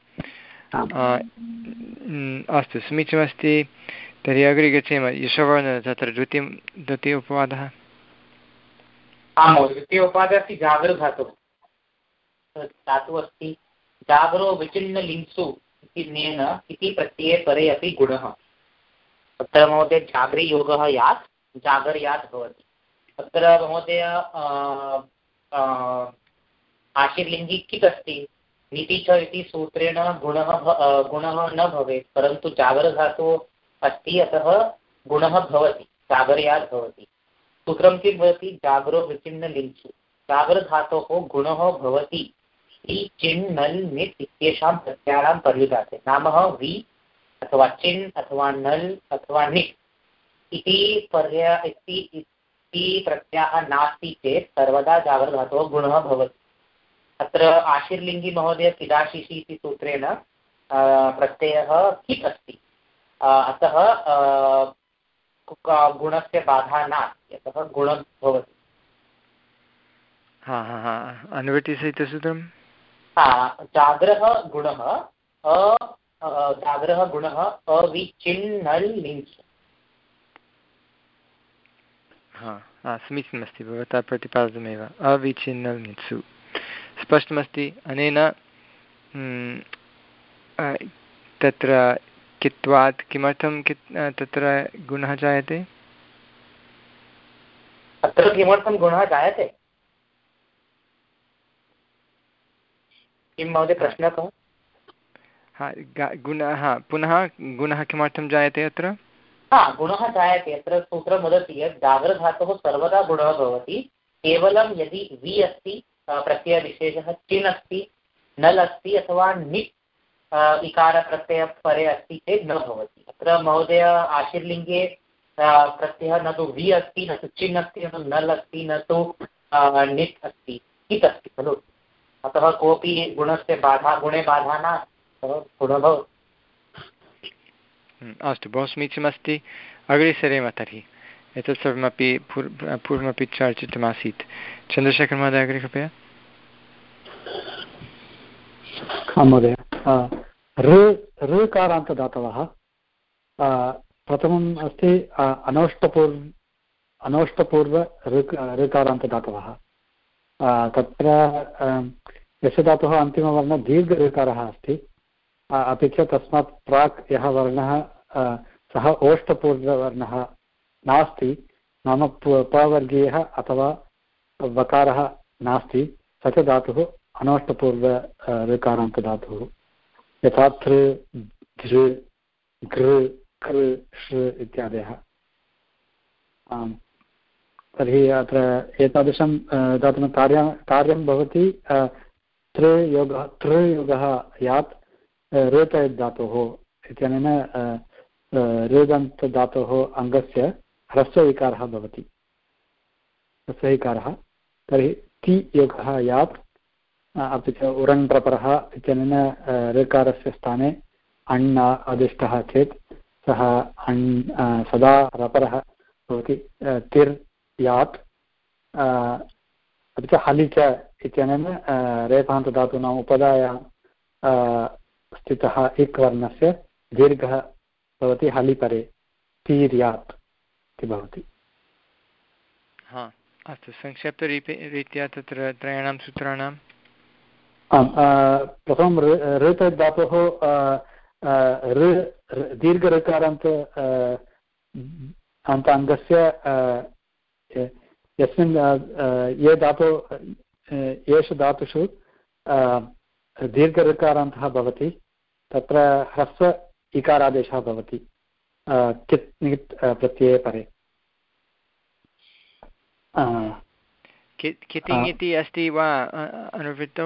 अस्तु, समीचीनमस्ति। तर्हि अग्रे गच्छेम। यशोवर्णः तत्र द्वितीयं द्वितीय उपवादः। आम्, द्वितीय उपवादः अस्ति जागरधातुः। धातुः अस्ति जागरो विचिन्नलिङ्सु इत्यनेन इति प्रत्यये परे अपि गुणः। तत्र महोदय जागरे योगः यात् जागर्यात् भवति। तत्र महोदय आशीर्लिङ्गि कित् अस्ति, नीति च इति सूत्रेण गुणः गुणः न भवेत्, परन्तु जागरधातुः अस्ति अतः गुणः भवति, जागर्यात् भवति। सूत्रं किं भवति? जागरो विचिन्न लिङ्सु, जागरधातोः गुणः भवति चिन् नल् निट् इत्येषां प्रत्ययानां पर्युदाते। नाम वि अथवा चिन् अथवा नल् अथवा निट् इति पर्याय इति प्रत्ययः नास्ति चेत् सर्वदा जागरधातोः गुणः भवति। अत्र आशीर्लिङ्गी महोदय किदाशिषि इति सूत्रेण प्रत्ययः कित् अस्ति, अतः गुणस्य बाधा नास्ति, अतः गुणः भवति। हा हा हा अनुवर्तित सूत्रं जाग्रः गुणः जाग्रः गुणः अविचिन्नल् लिङ्स्। हा हा समीचीनमस्ति, भवता प्रतिपादितमेव, अविचिन्नल् लिङ्सु स्पष्टमस्ति। अनेन तत्र कित्वात् किमर्थं कित् तत्र गुणः जायते? अत्र किमर्थं गुणः जायते? किं महोदय प्रश्नः कः? हा गुणः पुनः गुणः किमर्थं जायते अत्र? हा गुणः जायते, अत्र सूत्रं वदति यत् जागरधातुः सर्वदा गुणः भवति, केवलं यदि वि अस्ति प्रत्ययविशेषः, चिन् अस्ति, नल् अस्ति अथवा निट् इकारप्रत्ययः परे अस्ति चेत् न भवति। अत्र महोदय आशीर्लिङ्गे प्रत्ययः न तु वि अस्ति, न तु चिन् अस्ति, न तु नल् अस्ति, न तु निट् अस्ति, कित् अस्ति खलु, अतः कोऽपि गुणस्य बाधा गुणे बाधा नास्ति, गुणः भवति। अस्तु, बहु समीचीनमस्ति। अग्रे सरेम तर्हि। एतत् सर्वमपि पूर् पूर्वमपि चर्चितमासीत्। चन्द्रशेखर महोदय अग्रे कृपया। महोदय ऋकारान्तदातवः प्रथमम् अस्ति अनौष्टपूर्व अनौष्टपूर्व ऋकारान्तदातवः। तत्र यस्य धातुः अन्तिमवर्णः दीर्घऋकारः अस्ति, अपि च तस्मात् प्राक् यः वर्णः सः ओष्टपूर्ववर्णः नास्ति, नाम पवर्गीयः अथवा वकारः नास्ति, स च धातुः अनौष्टपूर्व ऋकारान्तधातुः। यथा तृ धृ घृ कृ श्र इत्यादयः। तर्हि अत्र एतादृशं धातुना कार्यं कार्यं भवति तृयोगः तृयोगः यात् ऋतयद्धातोः इत्यनेन ऋदन्तधातोः अङ्गस्य ह्रस्व इकारः भवति, ह्रस्व इकारः। तर्हि ति योगः यात् अपि च उरण् प्रपरः इत्यनेन ऋकारस्य स्थाने अण् आदिष्टः चेत् सः अण् सदा रपरः भवति। तिर् यात् अपि च हलि च इत्यनेन रेफान्तधातूनाम् उपधायां स्थितः इक् वर्णस्य दीर्घः भवति हलिपरे, तीर्यात् इति भवति। हा अस्तु, संक्षिप्तरीत्या तत्र त्रयाणां सूत्राणाम्। आम्, प्रथमं ऋ धातोः ऋ दीर्घऋकारान्त अन्त अङ्गस्य यस्मिन् ये धातु येषु धातुषु दीर्घऋकारान्तः भवति तत्र ह्रस्व इकारादेशः भवति कित् नित् प्रत्यये परे। कितिङ् इति अस्ति वा अनुवृत्तौ?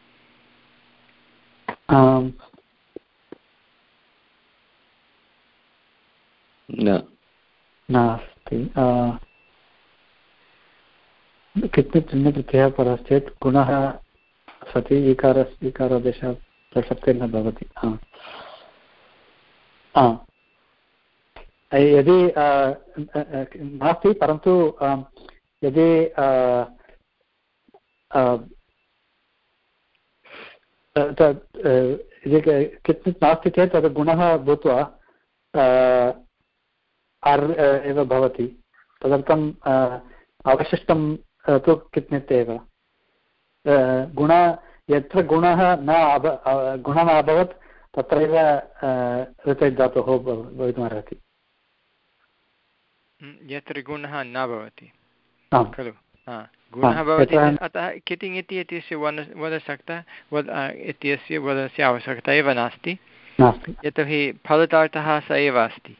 नास्ति। कित्नित् चिह्नप्रत्ययः परश्चेत् गुणः सति इकारस्य इकारादेशः प्रसक्तिः न भवति। यदि नास्ति, परन्तु यदि किञ्चित् नास्ति चेत् तद् गुणः भूत्वा अर् एव भवति, तदर्थम् अवशिष्टं तु कित्नित् एव। गुण यत्र गुणः न अभ गुणः अभवत् तत्रैव ऋतय् धातुः भवितुमर्हति। यत्र गुणः न भवति खलु, गुणः भवति अतः कितिङ् इति इत्यस्य वद वदशक्तः वद इत्यस्य वदस्य आवश्यकता एव नास्ति यतोहि फलितार्थः स एव अस्ति।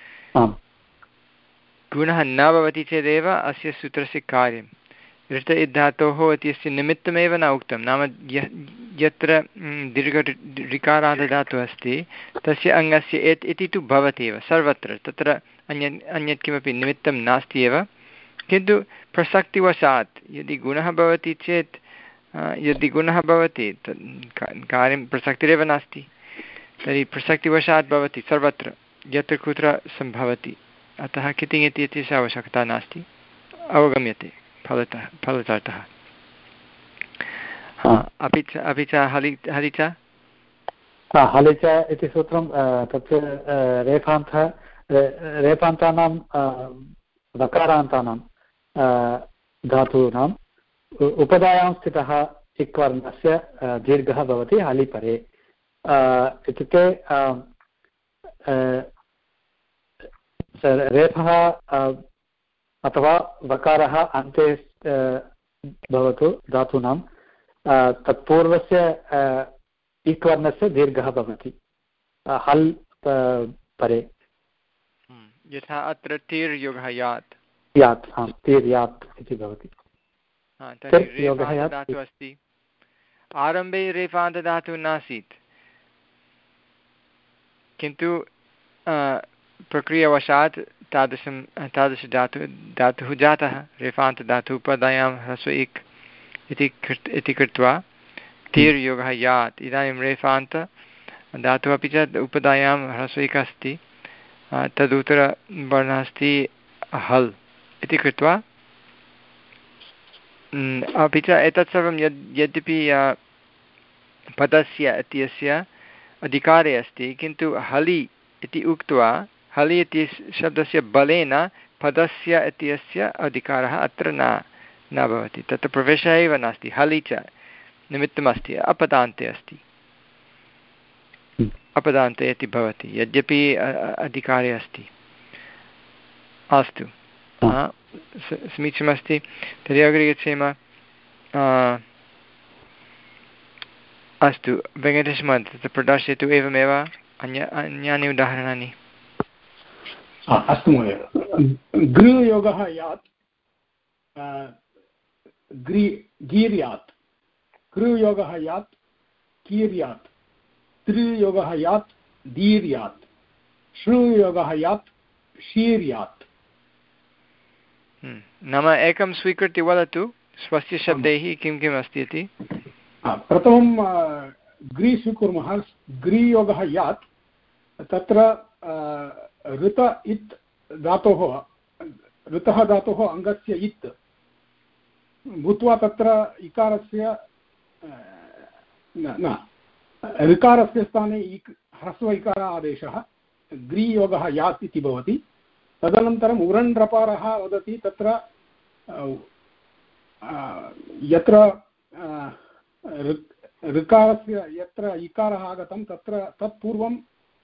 गुणः न भवति चेदेव अस्य सूत्रस्य कार्यं। ऋत इद्धातोः इत्यस्य निमित्तमेव न उक्तं, नाम यत्र दीर्घ ऋकारान्तदातुः अस्ति तस्य अङ्गस्य एत् इति तु भवति एव सर्वत्र, तत्र अन्यत् अन्यत् किमपि निमित्तं नास्ति एव। किन्तु प्रसक्तिवशात् यदि गुणः भवति चेत् यदि गुणः भवति कार्यं प्रसक्तिरेव नास्ति, तर्हि प्रसक्तिवशात् भवति सर्वत्र यत्र कुत्र सम्भवति, अतः कितिङ् इति इत्यस्य आवश्यकता नास्ति, अवगम्यते फलतः फलितार्थः। अपि च अपि च हलि हलि च हलि च इति सूत्रं तत् रेफान्तः रेफान्तानां वकारान्तानां धातूनाम् उपधायां स्थितः इक् वर्णस्य दीर्घः भवति हलिपरे। इत्युक्ते रेफः अथवा वकारः अन्ते भवतु धातूनां तत्पूर्वस्य इक् वर्णस्य दीर्घः भवति हल् परे। यथा अत्र तीर् योगः यात् यात् तीर् यात् इति भवति। रेफान्तदातुः अस्ति, आरम्भे रेफान्तदातुः नासीत्, किन्तु प्रक्रियावशात् तादृशं तादृशधातुः धातुः जातः, रेफान्तदातुः उपधायां ह्रस्व इक् इति कृत् इति कृत्वा तीर् योगः यात्। इदानीं रेफान्त धातुः अपि च उपधायां ह्रस्व इक् अस्ति, तदुत्तरवर्णः अस्ति हल् इति कृत्वा अपि च एतत् सर्वं यद् यद्यपि पदस्य इत्यस्य अधिकारे अस्ति, किन्तु हलि इति उक्त्वा हलि इति शब्दस्य बलेन पदस्य इत्यस्य अधिकारः अत्र न न भवति, तत्र प्रवेशः एव नास्ति। हलि च निमित्तमस्ति, अपदान्ते अस्ति, अपदान्ते इति भवति यद्यपि अधिकारे अस्ति। अस्तु, समीचीनमस्ति। तर्हि अग्रे गच्छेम। अस्तु वेङ्कटेशमहोदय, तत्र प्रदर्शयतु एवमेव अन्य अन्यानि उदाहरणानि। अस्तु महोदय। गृहयोगः यात् ग्री गीर्यात्, गृहयोगः यात् कीर्यात्, त्रियोगः यात् दीर्यात्, श्रुयोगः यात् शीर्यात्। नाम एकं स्वीकृत्य वदतु स्वस्य शब्दैः किं किम् अस्ति इति। प्रथमं ग्री स्वीकुर्मः। ग्रीयोगः यात्, तत्र ऋत इत् धातोः ऋतः धातोः अङ्गस्य इत् भूत्वा तत्र इकारस्य न ऋकारस्य स्थाने इक् ह्रस्व इकार आदेशः ग्रीयोगः यात् इति भवति। तदनन्तरम् उरण् रकारः वदति तत्र यत्र ऋकारस्य यत्र इकारः आगतं तत्र तत्पूर्वं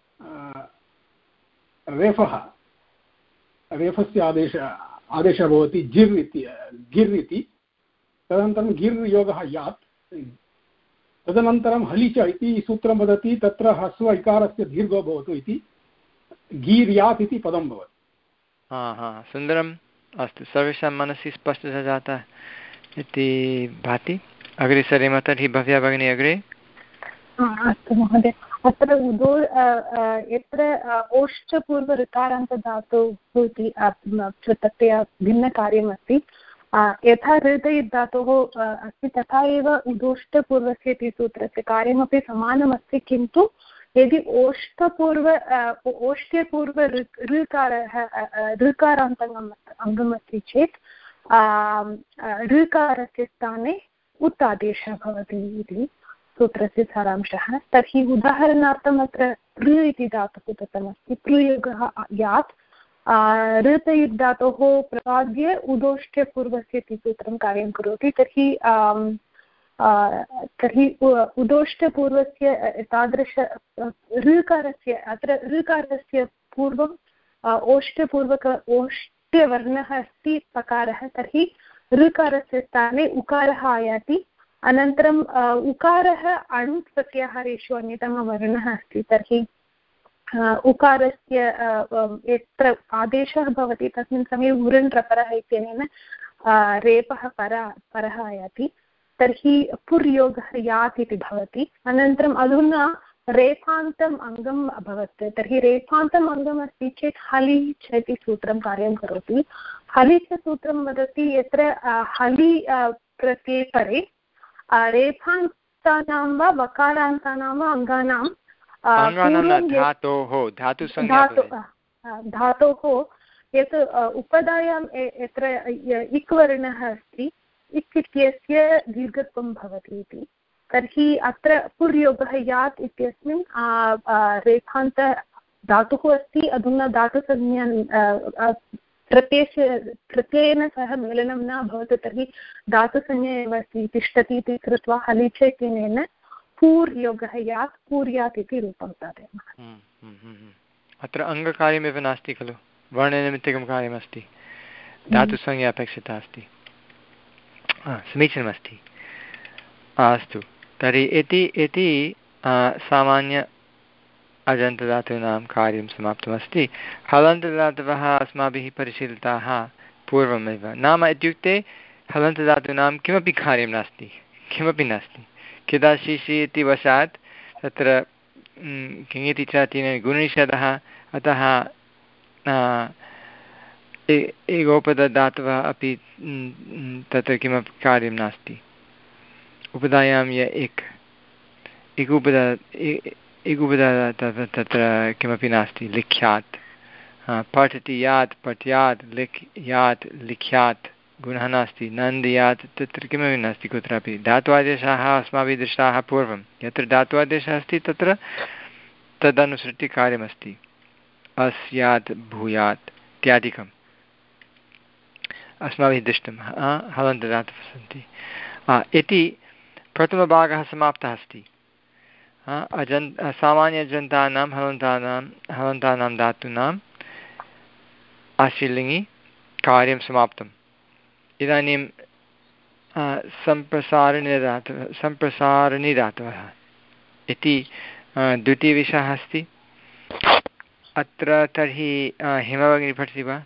रेफः रेफस्य आदेश आदेशः भवति जिर् इति गिर् इति। तदनन्तरं गिर् योगः यात्, तदनन्तरं हलिच इति सूत्रं वदति तत्र ह्रस्व इकारस्य दीर्घो भवतु इति, गीर्यात् इति पदं भवति। हा हा सुन्दरम्। अस्तु, सर्वेषां मनसि स्पष्टता जाता इति भाति। अग्रे सरेम तर्हि। भव्या भगिनी अग्रे। अस्तु महोदय, अत्र उदो यत्र ओष्ठपूर्वऋकारान्तधातुः इति पृथक्तया भिन्नकार्यमस्ति। यथा हृद धातोः अस्ति तथा एव उदोष्टपूर्वस्य इति सूत्रस्य कार्यमपि समानमस्ति, किन्तु यदि ओष्ठपूर्व ओष्ठ्यपूर्व ऋकारः ऋकारान्तङ्गम् अङ्गमस्ति चेत् ऋकारस्य स्थाने उत् आदेशः भवति इति सूत्रस्य सारांशः। तर्हि उदाहरणार्थम् अत्र पृ इति धातुः दत्तमस्ति। पृयोगः यात् ऋत धातोः प्रपाद्य उदोष्ठ्यपूर्वस्य इति सूत्रं कार्यं करोति। तर्हि तर्हि उदोष्ठपूर्वस्य तादृश ऋकारस्य अत्र ऋकारस्य पूर्वम् ओष्ठपूर्वक ओष्ठ्यवर्णः अस्ति पकारः, तर्हि ऋकारस्य स्थाने उकारः आयाति। अनन्तरम् उकारः अणुत् प्रत्याहारेषु अन्यतमः वर्णः अस्ति। तर्हि उकारस्य यत्र आदेशः भवति तस्मिन् समये उरन् रपरः इत्यनेन रेपः पर परः आयाति। तर्हि पुर्योगः यात् इति भवति। अनन्तरम् अधुना रेफान्तम् अङ्गम् अभवत्। तर्हि रेफान्तम् अङ्गम् अस्ति चेत् हलि च इति सूत्रं कार्यं करोति। हलि च सूत्रं वदति यत्र हलि प्रत्यये परे रेफान्तानां वा वकारान्तानां वा अङ्गानां धातोः यत् उपधायां यत्र इक् वर्णः अस्ति इक् इत्यस्य दीर्घत्वं भवति इति। तर्हि अत्र पुर्योगः यात् इत्यस्मिन् रेफान्त धातुः अस्ति। अधुना धातुसंज्ञा प्रत्ययस्य प्रत्ययेन सह मेलनं न अभवत्। तर्हि धातुसंज्ञा एव अस्ति तिष्ठति इति कृत्वा हलिच इत्यनेन पूर्योगः यात् पूर्यात् इति रूपं दातव्यम्। अत्र अङ्गकार्यमेव नास्ति खलु, वर्णनिमित्तकं कार्यमस्ति, धातुसंज्ञा अपेक्षिता अस्ति। समीचीनमस्ति। अस्तु, तर्हि इति इति सामान्य अजन्तदातूनां कार्यं समाप्तमस्ति। हलन्तदातवः अस्माभिः परिशीलिताः पूर्वमेव। नाम इत्युक्ते हलन्तदातूनां किमपि कार्यं नास्ति, किमपि नास्ति। किदाशिषि इति वशात् तत्र किङिति च तेन गुणनिषेधः, अतः एगोपदधातवः अपि तत्र किमपि कार्यं नास्ति। उपधायां य इक् इगुपदा इगुपदा तत्र किमपि नास्ति। लिख्यात् पठति यात् पठ्यात् लिख् यात् लिख्यात् गुणः नास्ति। नन्द्यात् तत्र किमपि नास्ति कुत्रापि। धात्वादेशाः अस्माभिः दृष्टाः पूर्वं। यत्र धात्वादेशः अस्ति तत्र तदनुसृत्य कार्यमस्ति। अस्यात् भूयात् इत्यादिकम् अस्माभिः दृष्टं। हलन्तदातवः सन्ति इति प्रथमभागः समाप्तः अस्ति। अजन् सामान्यजन्तानां हलन्तानां हलन्तानां धातूनाम् आशीर्लिङ्गि कार्यं समाप्तम्। इदानीं सम्प्रसारणिधातवः सम्प्रसारणिधातवः इति द्वितीयविषयः अस्ति अत्र। तर्हि हेमभगिनी पठति वा?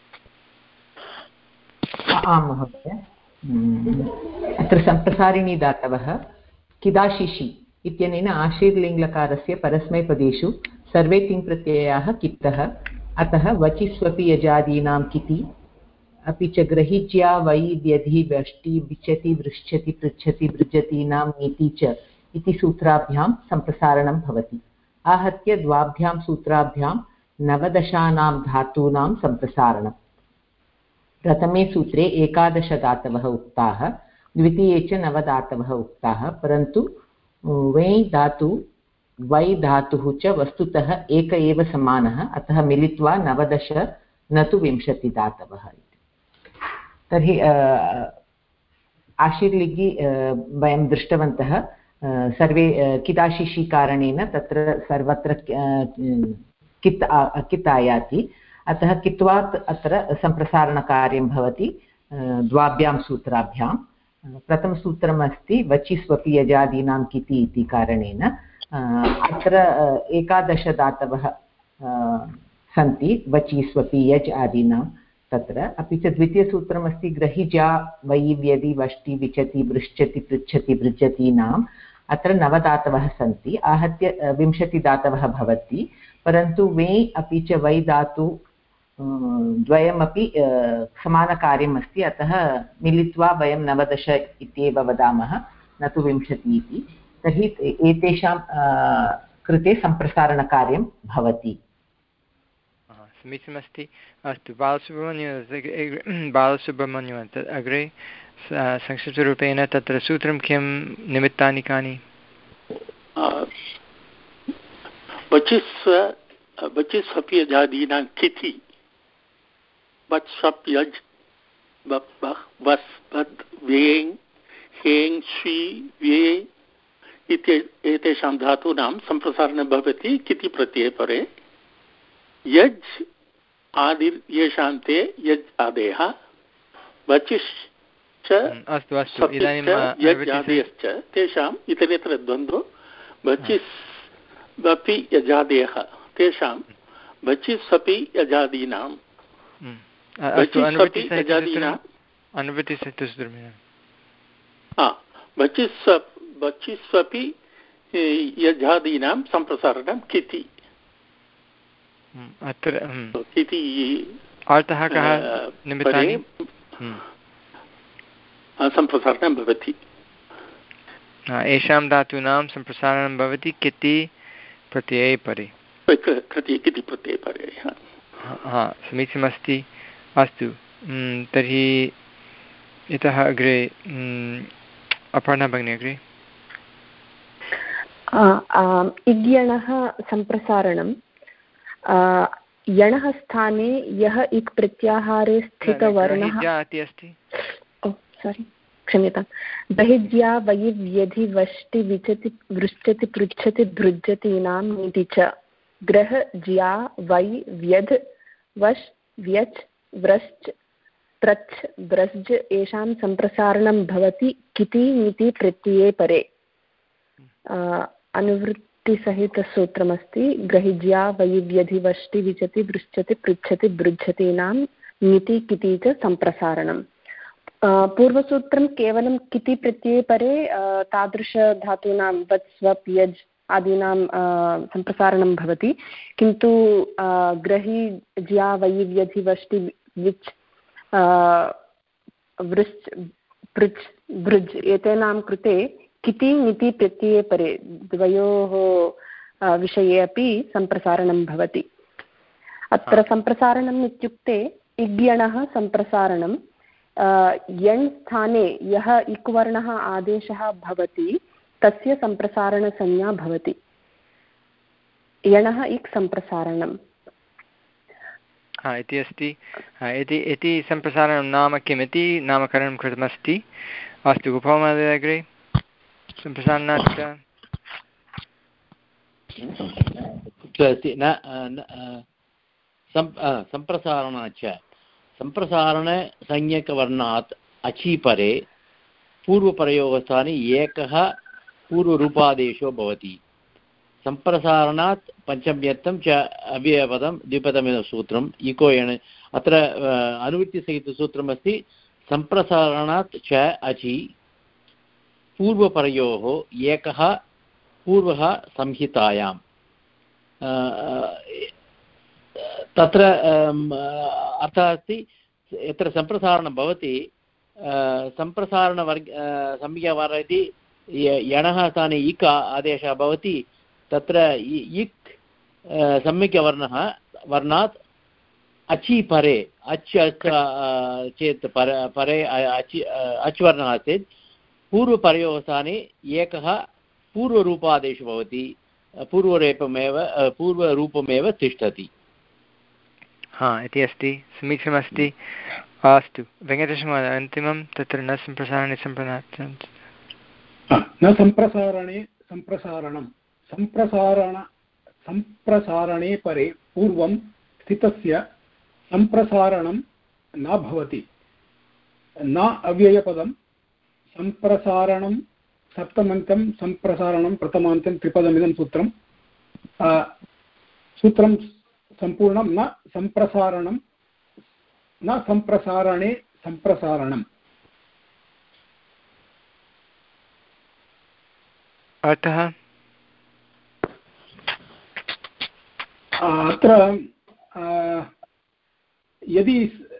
आं महोदय। अत्र सम्प्रसारिणी धातवः किदाशिषि इत्यनेन आशीर्लिङ्लकारस्य परस्मैपदेषु सर्वे तिङ्प्रत्ययाः कितः। अतः वचिस्वपि यजादीनां किति, अपि च ग्रहिज्या वै व्यधि व्यष्टि विचति वृश्चति पृच्छति वृजतीनां नीति च इति सूत्राभ्यां सम्प्रसारणं भवति। आहत्य द्वाभ्यां सूत्राभ्यां नवदशानां धातूनां सम्प्रसारणम्। प्रथमे सूत्रे एकादशधातवः उक्ताः, द्वितीये च नवधातवः उक्ताः, परन्तु वै धातु वै धातुः च वस्तुतः एक एव समानः। अतः मिलित्वा नवदश न तु विंशतिधातवः इति। तर्हि आशीर्लिङ्गि वयं दृष्टवन्तः। सर्वे किदाशिषि कारणेन तत्र सर्वत्र कित् कित् आयाति। अतः कित्वात् अत्र सम्प्रसारणकार्यं भवति द्वाभ्यां सूत्राभ्यां। प्रथमसूत्रमस्ति वचिस्वपि यजादीनां किति इति कारणेन अत्र एकादशधातवः सन्ति वचिस्वपि यज् आदीनां तत्र। अपि च द्वितीयसूत्रमस्ति ग्रहिजा वै व्यदि वष्टि विचति वृश्चति पृच्छति वृजतीनाम्। अत्र नवधातवः सन्ति, आहत्य विंशतिधातवः भवति, परन्तु वे अपि च वै धातु द्वयमपि समानकार्यम् अस्ति। अतः मिलित्वा वयं नवदश इत्येव वदामः, न तु विंशतिः इति। तर्हि एतेषां कृते सम्प्रसारणकार्यं भवति। समीचीनमस्ति। अस्तु, बालसुब्रह्मण्यं बालसुब्रह्मण्यम् अग्रे संक्षिप्तरूपेण तत्र सूत्रं किं, निमित्तानि कानि? वचिस्वपि यजादीनां किति वत्सप् यज् वस् वत् वेङ् हेङ् श्वी वे इति एतेषां धातूनां सम्प्रसारणं भवति किति प्रत्यये परे। यज् आदिर् येषान्ते यज् आदेः, वचिश् अस्तु अस्तु यजादयश्च तेषाम् इतरेतर द्वन्द्वो बचिस्वपि यजादयः तेषां बचिस्वपि यजादीनां बचिस्वपि यजादीनां बचिस्वपि यजादीनां सम्प्रसारणं किति अत्र किति अर्थः कः निमित्तानि सम्प्रसारणं भवति येषां धातूनां सम्प्रसारणं भवति किति प्रत्यये परे किति प्रत्यये परे हा समीचीनमस्ति अस्तु तर्हि इतः अग्रे अपर्णा भगिनी अग्रे इग्यणः सम्प्रसारणं यणः स्थाने यः इक् प्रत्याहारे स्थितवर्णः अस्ति सारी क्षम्यतां बहिज्या वयि व्यधि वष्टि विचति वृश्चति पृच्छति भृज्यतीनां इति च ग्रह ज्या वै व्यध् वश् व्यच् व्रश्च प्रच्छ व्रज् येषां सम्प्रसारणं भवति किति नीति प्रत्यये परे अनुवृत्तिसहितसूत्रमस्ति ग्रहिज्या वै व्यधि वष्टि विचति वृश्चति पृच्छति भृज्यतीनां नीति किति च सम्प्रसारणम् पूर्वसूत्रं केवलं किति प्रत्यये परे तादृशधातूनां वत् स्वप् यज् आदीनां सम्प्रसारणं भवति किन्तु ग्रहि ज्या वै व्यधि वष्टि विच् वृश्च पृच् भृज् एतेनां कृते किति नीति प्रत्यये परे द्वयोः विषये अपि सम्प्रसारणं भवति अत्र सम्प्रसारणम् इत्युक्ते इग्यणः सम्प्रसारणं यण् स्थाने यः इक् वर्णः आदेशः भवति तस्य सम्प्रसारणसंज्ञा भवति यणः इक् सम्प्रसारणम् हा इति अस्ति इति इति सम्प्रसारणं नाम किमिति नामकरणं कृतमस्ति अस्तु गोपालमहोदय अग्रे सम्प्रसारणात् सम्प्रसारणाच्च सम्प्रसारणसंज्ञकवर्णात् अचि परे पूर्वप्रयोगस्थाने एकः पूर्वरूपादेशो भवति सम्प्रसारणात् पञ्चम्यर्थं च अव्ययपदं द्विपदमिदं सूत्रम् इको एण अत्र अनुवृत्तिसहितसूत्रमस्ति सम्प्रसारणात् च अचि पूर्वपरयोः एकः पूर्वः संहितायां तत्र अर्थः अस्ति यत्र सम्प्रसारणं भवति सम्प्रसारणवर्ग संज्ञावार इति यणः स्थाने इक् आदेशः भवति तत्र इक् सम्यक्वर्णः वर्णात् अचि परे अच् चेत् पर परे अचि अच् वर्णः चेत् पूर्वपरयोः स्थाने एकः पूर्वरूपादेशो भवति पूर्वरूपमेव पूर्वरूपमेव तिष्ठति हा इति अस्ति समीचीनमस्ति अस्तु वेङ्कटेशमहोदय अन्तिमं तत्र न सम्प्रसारणे सम्प्रसारणं न सम्प्रसारणे सम्प्रसारणं सम्प्रसारण सम्प्रसारणे परे पूर्वं स्थितस्य सम्प्रसारणं न भवति न अव्ययपदं सम्प्रसारणं सप्तमन्तं सम्प्रसारणं प्रथमान्तं त्रिपदमिदं सूत्रं सूत्रं सम्पूर्णं न सम्प्रसारणं न सम्प्रसारणे सम्प्रसारणम् अतः अत्र यदि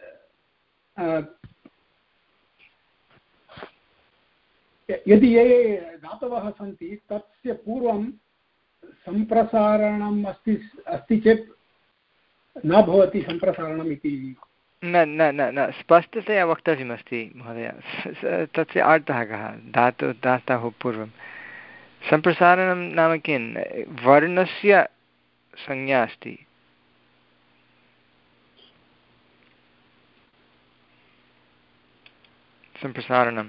यदि ये धातवः सन्ति तस्य पूर्वं सम्प्रसारणम् अस्ति अस्ति चेत् न भवति सम्प्रसारणम् इति न न न न स्पष्टतया वक्तव्यमस्ति महोदय तस्य अर्थः कः धातु धातोः पूर्वं सम्प्रसारणं नाम किं वर्णस्य संज्ञा अस्ति सम्प्रसारणम्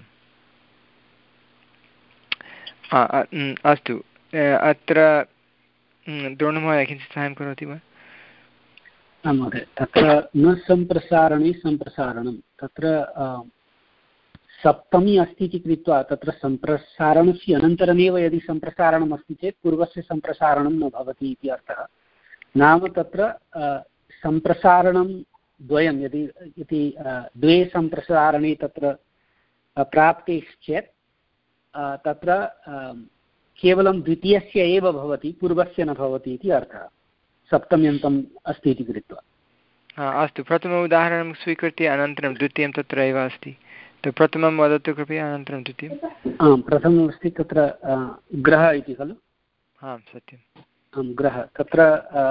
अस्तु अत्र द्रोणमहोदय किञ्चित् साहाय्यं करोति वा आं महोदय तत्र न सम्प्रसारणे सम्प्रसारणं तत्र सप्तमी अस्ति इति कृत्वा तत्र सम्प्रसारणस्य अनन्तरमेव यदि सम्प्रसारणम् अस्ति चेत् पूर्वस्य सम्प्रसारणं न भवति इति अर्थः। नाम तत्र सम्प्रसारणं द्वयं यदि इति द्वे सम्प्रसारणे तत्र प्राप्तेश्चेत् तत्र केवलं द्वितीयस्य एव भवति, पूर्वस्य न भवति इति अर्थः, सप्तम्यन्तम् अस्ति इति कृत्वा। अस्तु, प्रथमम् उदाहरणं स्वीकृत्य अनन्तरं द्वितीयं तत्र एव अस्ति। प्रथमं वदतु कृपया, अनन्तरं द्वितीयम्। आं प्रथमम् अस्ति तत्र ग्रह इति खलु? आं सत्यम्। आं ग्रह, तत्र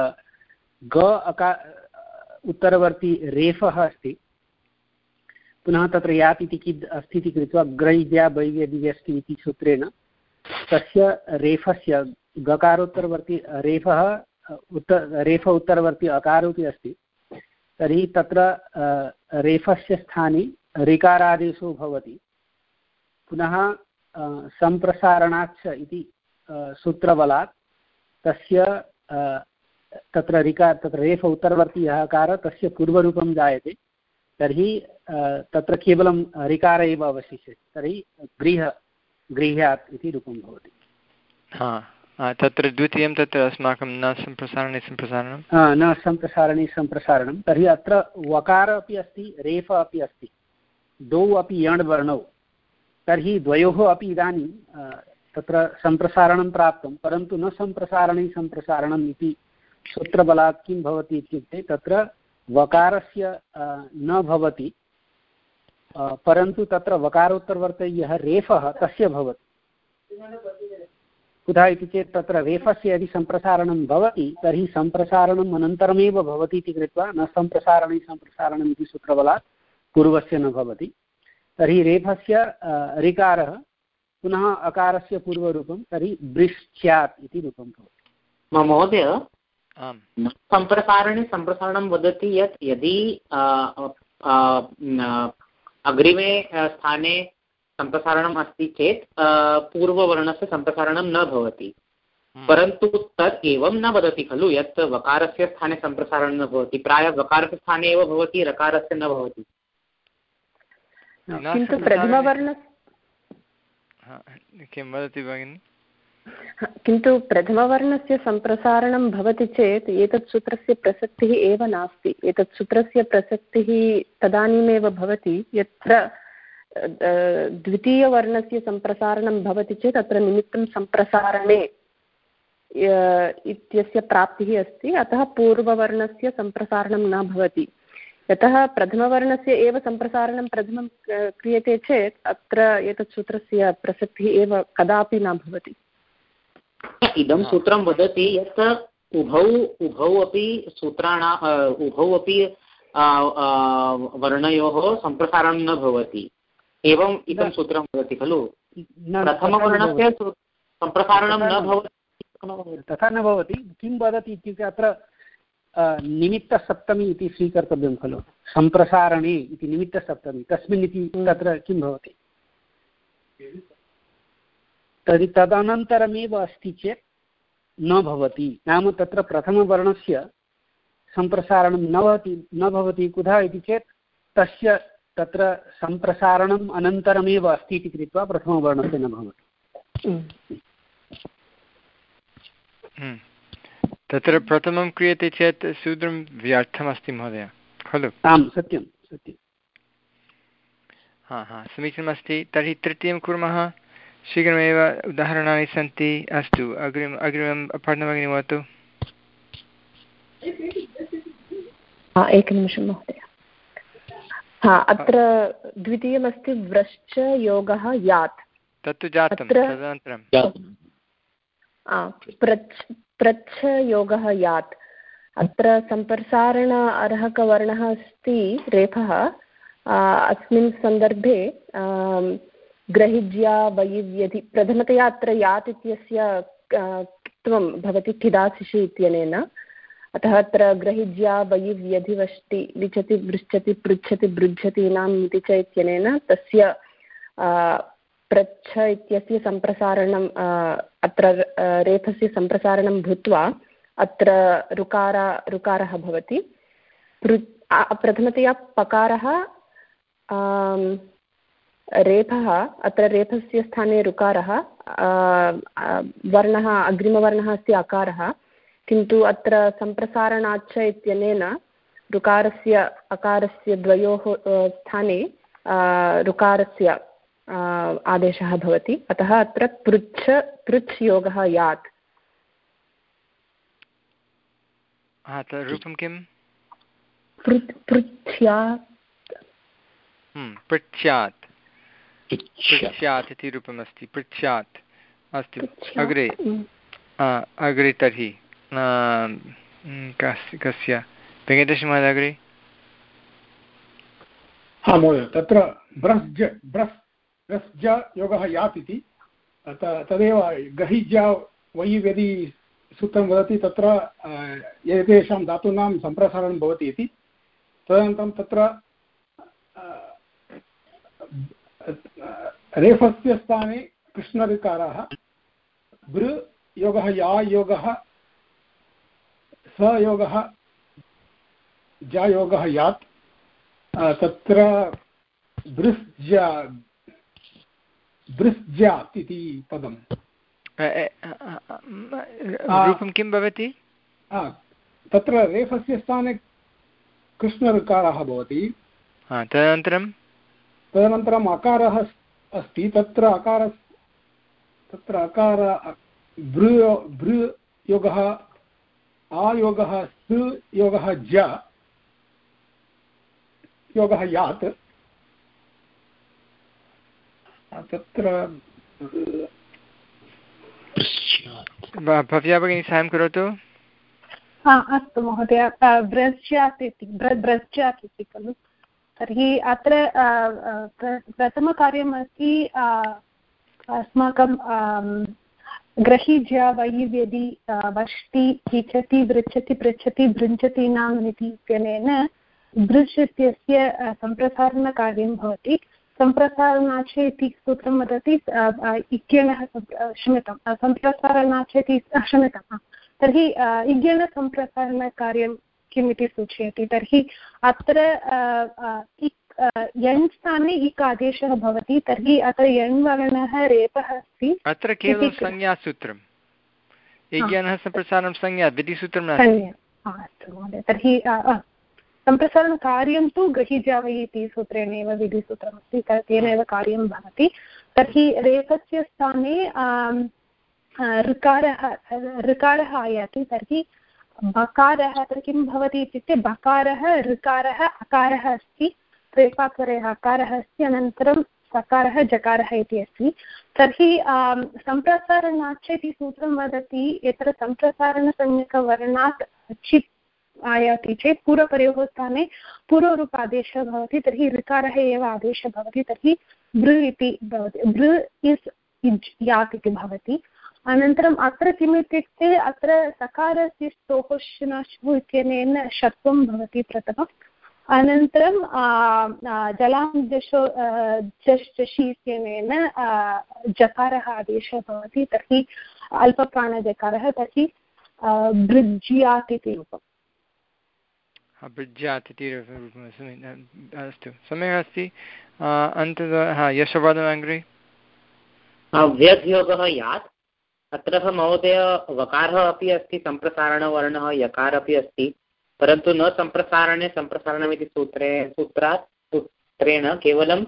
ग अका उत्तरवर्ती रेफः अस्ति, पुनः तत्र यात् इति किद् अस्ति इति कृत्वा ग्रैव्या वैव्यदिव्यस्ति इति सूत्रेण तस्य रेफस्य गकारोत्तरवर्ती रेफः उत्त रेफ उत्तरवर्ती अकारोपि अस्ति, तर्हि तत्र रेफस्य स्थाने ऋकारादेशो भवति। पुनः सम्प्रसारणाच्च इति सूत्रबलात् तस्य तत्र ऋकार तत्र रेफ उत्तरवर्ती यः अकारः तस्य पूर्वरूपं जायते, तर्हि तत्र केवलं ऋकार एव अवशिष्यते, तर्हि गृह गृह्यात् इति रूपं भवति। हा, तत्र द्वितीयं तत्र अस्माकं न सम्प्रसारणे सम्प्रसारणं न सम्प्रसारणे सम्प्रसारणं, तर्हि अत्र वकार अपि अस्ति, रेफ अपि अस्ति, द्वौ अपि यण् वर्णौ, तर्हि द्वयोः अपि इदानीं तत्र सम्प्रसारणं प्राप्तं, परन्तु न सम्प्रसारणे सम्प्रसारणम् इति सूत्रबलात् किं भवति इत्युक्ते तत्र वकारस्य न भवति, परन्तु तत्र वकारोत्तरवर्ते यः रेफः तस्य भवति। कुतः इति चेत् तत्र रेफस्य यदि सम्प्रसारणं भवति तर्हि सम्प्रसारणम् अनन्तरमेव भवति इति कृत्वा न सम्प्रसारणे सम्प्रसारणम् इति सूत्रबलात् पूर्वस्य न भवति, तर्हि रेफस्य ऋकारः पुनः अकारस्य पूर्वरूपं तर्हि बृश्च्यात् इति रूपं भवति। महोदय, सम्प्रसारणे सम्प्रसारणं वदति यत् यदि अग्रिमे स्थाने सम्प्रसारणम् अस्ति चेत् पूर्ववर्णस्य सम्प्रसारणं न भवति, परन्तु तत् एवं न वदति खलु यत् वकारस्य स्थाने सम्प्रसारणं न भवति, प्रायः वकारस्य स्थाने एव भवति, रकारस्य न भवति। किन्तु प्रथमवर्ण किं वदति भगिनि? किन्तु प्रथमवर्णस्य सम्प्रसारणं भवति चेत् एतत् सूत्रस्य प्रसक्तिः एव नास्ति। एतत् सूत्रस्य प्रसक्तिः तदानीमेव भवति यत्र द्वितीयवर्णस्य सम्प्रसारणं भवति चेत् अत्र निमित्तं सम्प्रसारणे इत्यस्य प्राप्तिः अस्ति, अतः पूर्ववर्णस्य सम्प्रसारणं न भवति। यतः प्रथमवर्णस्य एव सम्प्रसारणं प्रथमं क्रियते चेत् अत्र एतत् सूत्रस्य प्रसक्तिः एव कदापि न भवति। इदं सूत्रं वदति यत् उभौ उभौ अपि सूत्राणा उभौ अपि वर्णयोः सम्प्रसारणं न भवति, एवं इदं सूत्रं वदति खलु। प्रथमवर्णस्य सम्प्रसारणं न भवति, तथा न भवति। किं वदति इत्युक्ते अत्र निमित्तसप्तमी इति स्वीकर्तव्यं खलु, सम्प्रसारणे इति निमित्तसप्तमी, तस्मिन् इति तत्र किं भवति, तर्हि तदनन्तरमेव अस्ति चेत् न भवति। नाम तत्र प्रथमवर्णस्य सम्प्रसारणं न भवति न भवति कुतः इति चेत् तस्य तत्र सम्प्रसारणम् अनन्तरमेव अस्ति इति कृत्वा प्रथमवर्णस्य न भवति। तत्र प्रथमं क्रियते चेत् सूत्रं व्यर्थमस्ति महोदय खलु? आं सत्यं सत्यं। हा हा समीचीनमस्ति। तर्हि तृतीयं कुर्मः, शीघ्रमेव उदाहरणानि सन्ति। अस्तु, अग्रिम अग्रिमं पठनभगिनी वदतु। एकनिमिषं महोदय। हा, अत्र द्वितीयमस्ति व्रश्च योगः यात्। तत्तु जातं, तदनन्तरं प्रच् प्रच्छ योगः यात्। अत्र सम्प्रसारण अर्हकवर्णः अस्ति रेफः। अस्मिन् सन्दर्भे ग्रहिज्या वयिव्यधि प्रथमतया अत्र यात् इत्यस्य कित्वं भवति ठिदाशिषि इत्यनेन, अतः अत्र ग्रहिज्या वयिव्यधिवष्टि लिचति पृच्छति पृच्छति बृच्छतीनाम् इति च इत्यनेन तस्य प्रच्छ इत्यस्य सम्प्रसारणं अत्र रेफस्य सम्प्रसारणं भूत्वा अत्र ऋकार ऋकारः भवति। प्रथमतया पकारः रेफः अत्र रेफस्य स्थाने ऋकारः, वर्णः अग्रिमवर्णः अस्ति अकारः, किन्तु अत्र सम्प्रसारणाच्च इत्यनेन ऋकारस्य अकारस्य द्वयोः स्थाने ऋकारस्य आदेशः भवति, अतः अत्र पृच्छ पृच्छ योगः यात्। रूपं किं? पृच्छ्यात् पृच्छ्यात् पृच्छ्यात् इति रूपमस्ति। पृच्छ्यात् अस्तु। अग्रे अग्रे तर्हि कस्य कस्य वेङ्कटेशमहोदय अग्रे? हा महोदय, तत्र ब्रस्ज ब्रस् ब्रस्ज योगः यात् इति तदेव गहिज्या वयि यदि सूत्रं वदति तत्र एतेषां धातूनां सम्प्रसारणं भवति इति। तदनन्तरं तत्र रेफस्य स्थाने कृष्णऋकारः, बृ योगः या योगः स योगः जा योगः यात्, तत्र बृस्ज्या बृस्ज्यात् इति पदं रूपं किं भवति? तत्र रेफस्य स्थाने कृष्णऋकारः भवति, तदनन्तरं तदनन्तरम् अकारः अस्ति, तत्र अकार तत्र अकार बृ बृ योगः आयोगः स् योगः ज योगः यात्, तत्र भव्या भगिनी साहाय्यं करोतु। अस्तु महोदय, ब्रज्यात् इति ब्रज्यात् इति खलु, तर्हि अत्र प्रथमकार्यम् अस्ति अस्माकं ग्रहीज्या वैव्यदि वष्टि किचति वृच्छति पृच्छति भृञ्जति नाम् इति इत्यनेन बृच् इत्यस्य सम्प्रसारणकार्यं भवति। सम्प्रसारणाच्च इति सूत्रं वदति इत्येनः क्षम्यतां सम्प्रसारणाच्च इति क्षम्यतां तर्हि इत्येनसम्प्रसारणकार्यं किम् इति सूचयति। तर्हि अत्र यण् स्थाने इक् आदेशः भवति, तर्हि अत्र यण् वर्णः रेपः अस्ति। अत्र केवलं संज्ञासूत्रम्, इत्येनः सम्प्रसारणं संज्ञा विधिसूत्रं नास्ति। अस्तु महोदय, तर्हि सम्प्रसारणकार्यं तु गृहीजावयि इति सूत्रेण एव विधिसूत्रमस्ति, तेनैव कार्यं भवति। तर्हि रेफस्य स्थाने ऋकारः ऋकारः आयाति, तर्हि बकारः अत्र किं भवति इत्युक्ते बकारः ऋकारः अकारः अस्ति, रेफात्वरः अकारः अस्ति, अनन्तरं सकारः जकारः इति अस्ति। तर्हि सम्प्रसारणाच्च इति सूत्रं वदति यत्र सम्प्रसारणसंज्ञकवर्णात् चित् आयाति चेत् पूर्वपरयोः स्थाने पूर्वरूपादेशः भवति, तर्हि ऋकारः एव आदेशः भवति, तर्हि बृ इति भवति, बृ इस् इज् यात् इति भवति। अनन्तरम् अत्र किम् इत्युक्ते अत्र सकारस्य स्तोः शुनश्वु इत्यनेन षत्वं भवति प्रथमम्, अनन्तरं जलां जशो जश् जषि इत्यनेन जकारः आदेशः भवति, तर्हि अल्पप्राणजकारः, तर्हि बृज्यात् इति रूपम्। बृज्यात् इति अस्तु, सम्यक् अस्ति। अन्ततः यशोवर्धनाग्रे व्यज्योगः यात्, अत्र महोदय वकारः अपि अस्ति, सम्प्रसारणवर्णः यकार अपि अस्ति, परन्तु न सम्प्रसारणे सम्प्रसारणमिति सूत्रे सूत्रात् सूत्रेण केवलं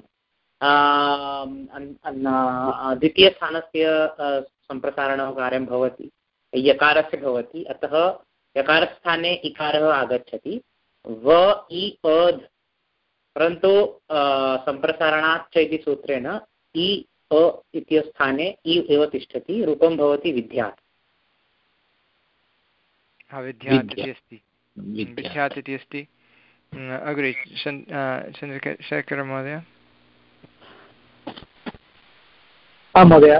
द्वितीयस्थानस्य सम्प्रसारणकार्यं भवति, यकारस्य भवति, अतः यकारस्थाने इकारः आगच्छति, व इ अध्, परन्तु सम्प्रसारणाच्च इति सूत्रेण इ अ इति स्थाने इ एव तिष्ठति, रूपं भवति विद्यात्। विद्यात् इति अस्ति, विद्यात् इति अस्ति। अग्रे चन्द्रशेखर महोदय। आं महोदय,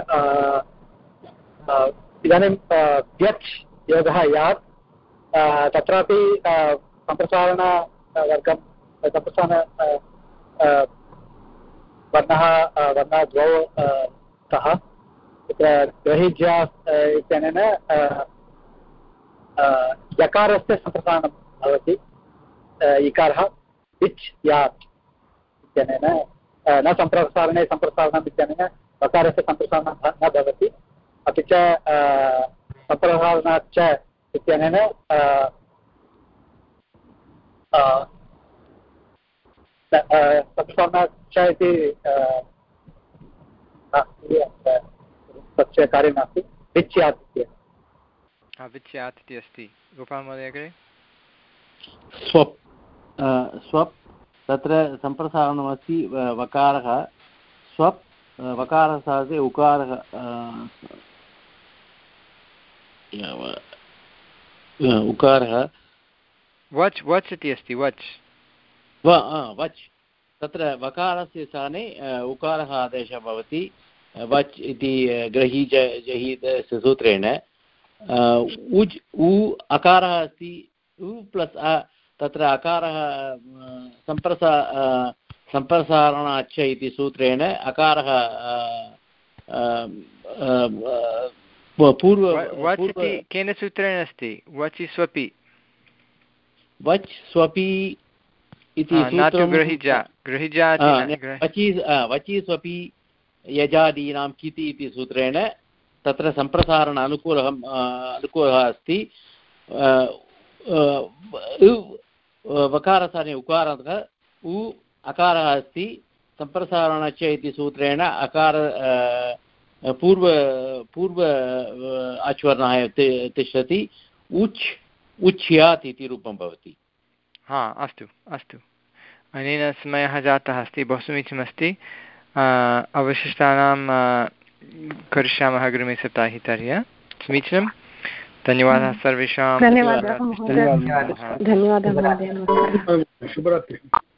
इदानीं व्यच् योगः यात्, तत्रापि सम्प्रसारणवर्गं सम्प्रसारण वर्णः वर्णः द्वौ स्तः, तत्र ग्रहीज्या इत्यनेन यकारस्य सम्प्रसारणं भवति, इकारः इच् यात् इत्यनेन न सम्प्रसारणे सम्प्रसारणम् इत्यनेन वकारस्य सम्प्रसारणं न भवति अपि च सम्प्रसारणाच्च इत्यनेन सम्प्रसारणाच्च इति तस्य कार्यं नास्ति विच्यात् इति विच्यात् इति अस्ति गोपालमहोदय अग्रे स्वप् स्वप् तत्र सम्प्रसारणमस्ति वकारः स्वप् वकारः साधे उकारः उकारः वच् वच् इति अस्ति वच् वच् तत्र वकारस्य स्थाने उकारः आदेशः भवति वच् इति ग्रही जहीतस्य सूत्रेण उज् उ अकारः अस्ति उ प्लस् अ तत्र अकारः सम्प्रसा सम्प्रसारणाच्च इति सूत्रेण अकारः पूर्व केन सूत्रेण अस्ति वचि स्वपि वच् स्वपि इति वचि स्वपि यजादीनां किति इति सूत्रेण तत्र सम्प्रसारण अनुकूलः अनुकूलः अस्ति वकारस्थाने उकारः उ अकारः अस्ति सम्प्रसारणच्च इति सूत्रेण अकार पूर्व पूर्व आचवर्णः तिष्ठति उच् उच्यात् इति रूपं भवति हा अस्तु अस्तु अनेन समयः जातः अस्ति बहु समीचीनमस्ति अवशिष्टानां करिष्यामः अग्रिमे सप्ताहे तर्हि समीचीनं धन्यवादः सर्वेषां धन्यवादः धन्यवादः शुभरात्रिः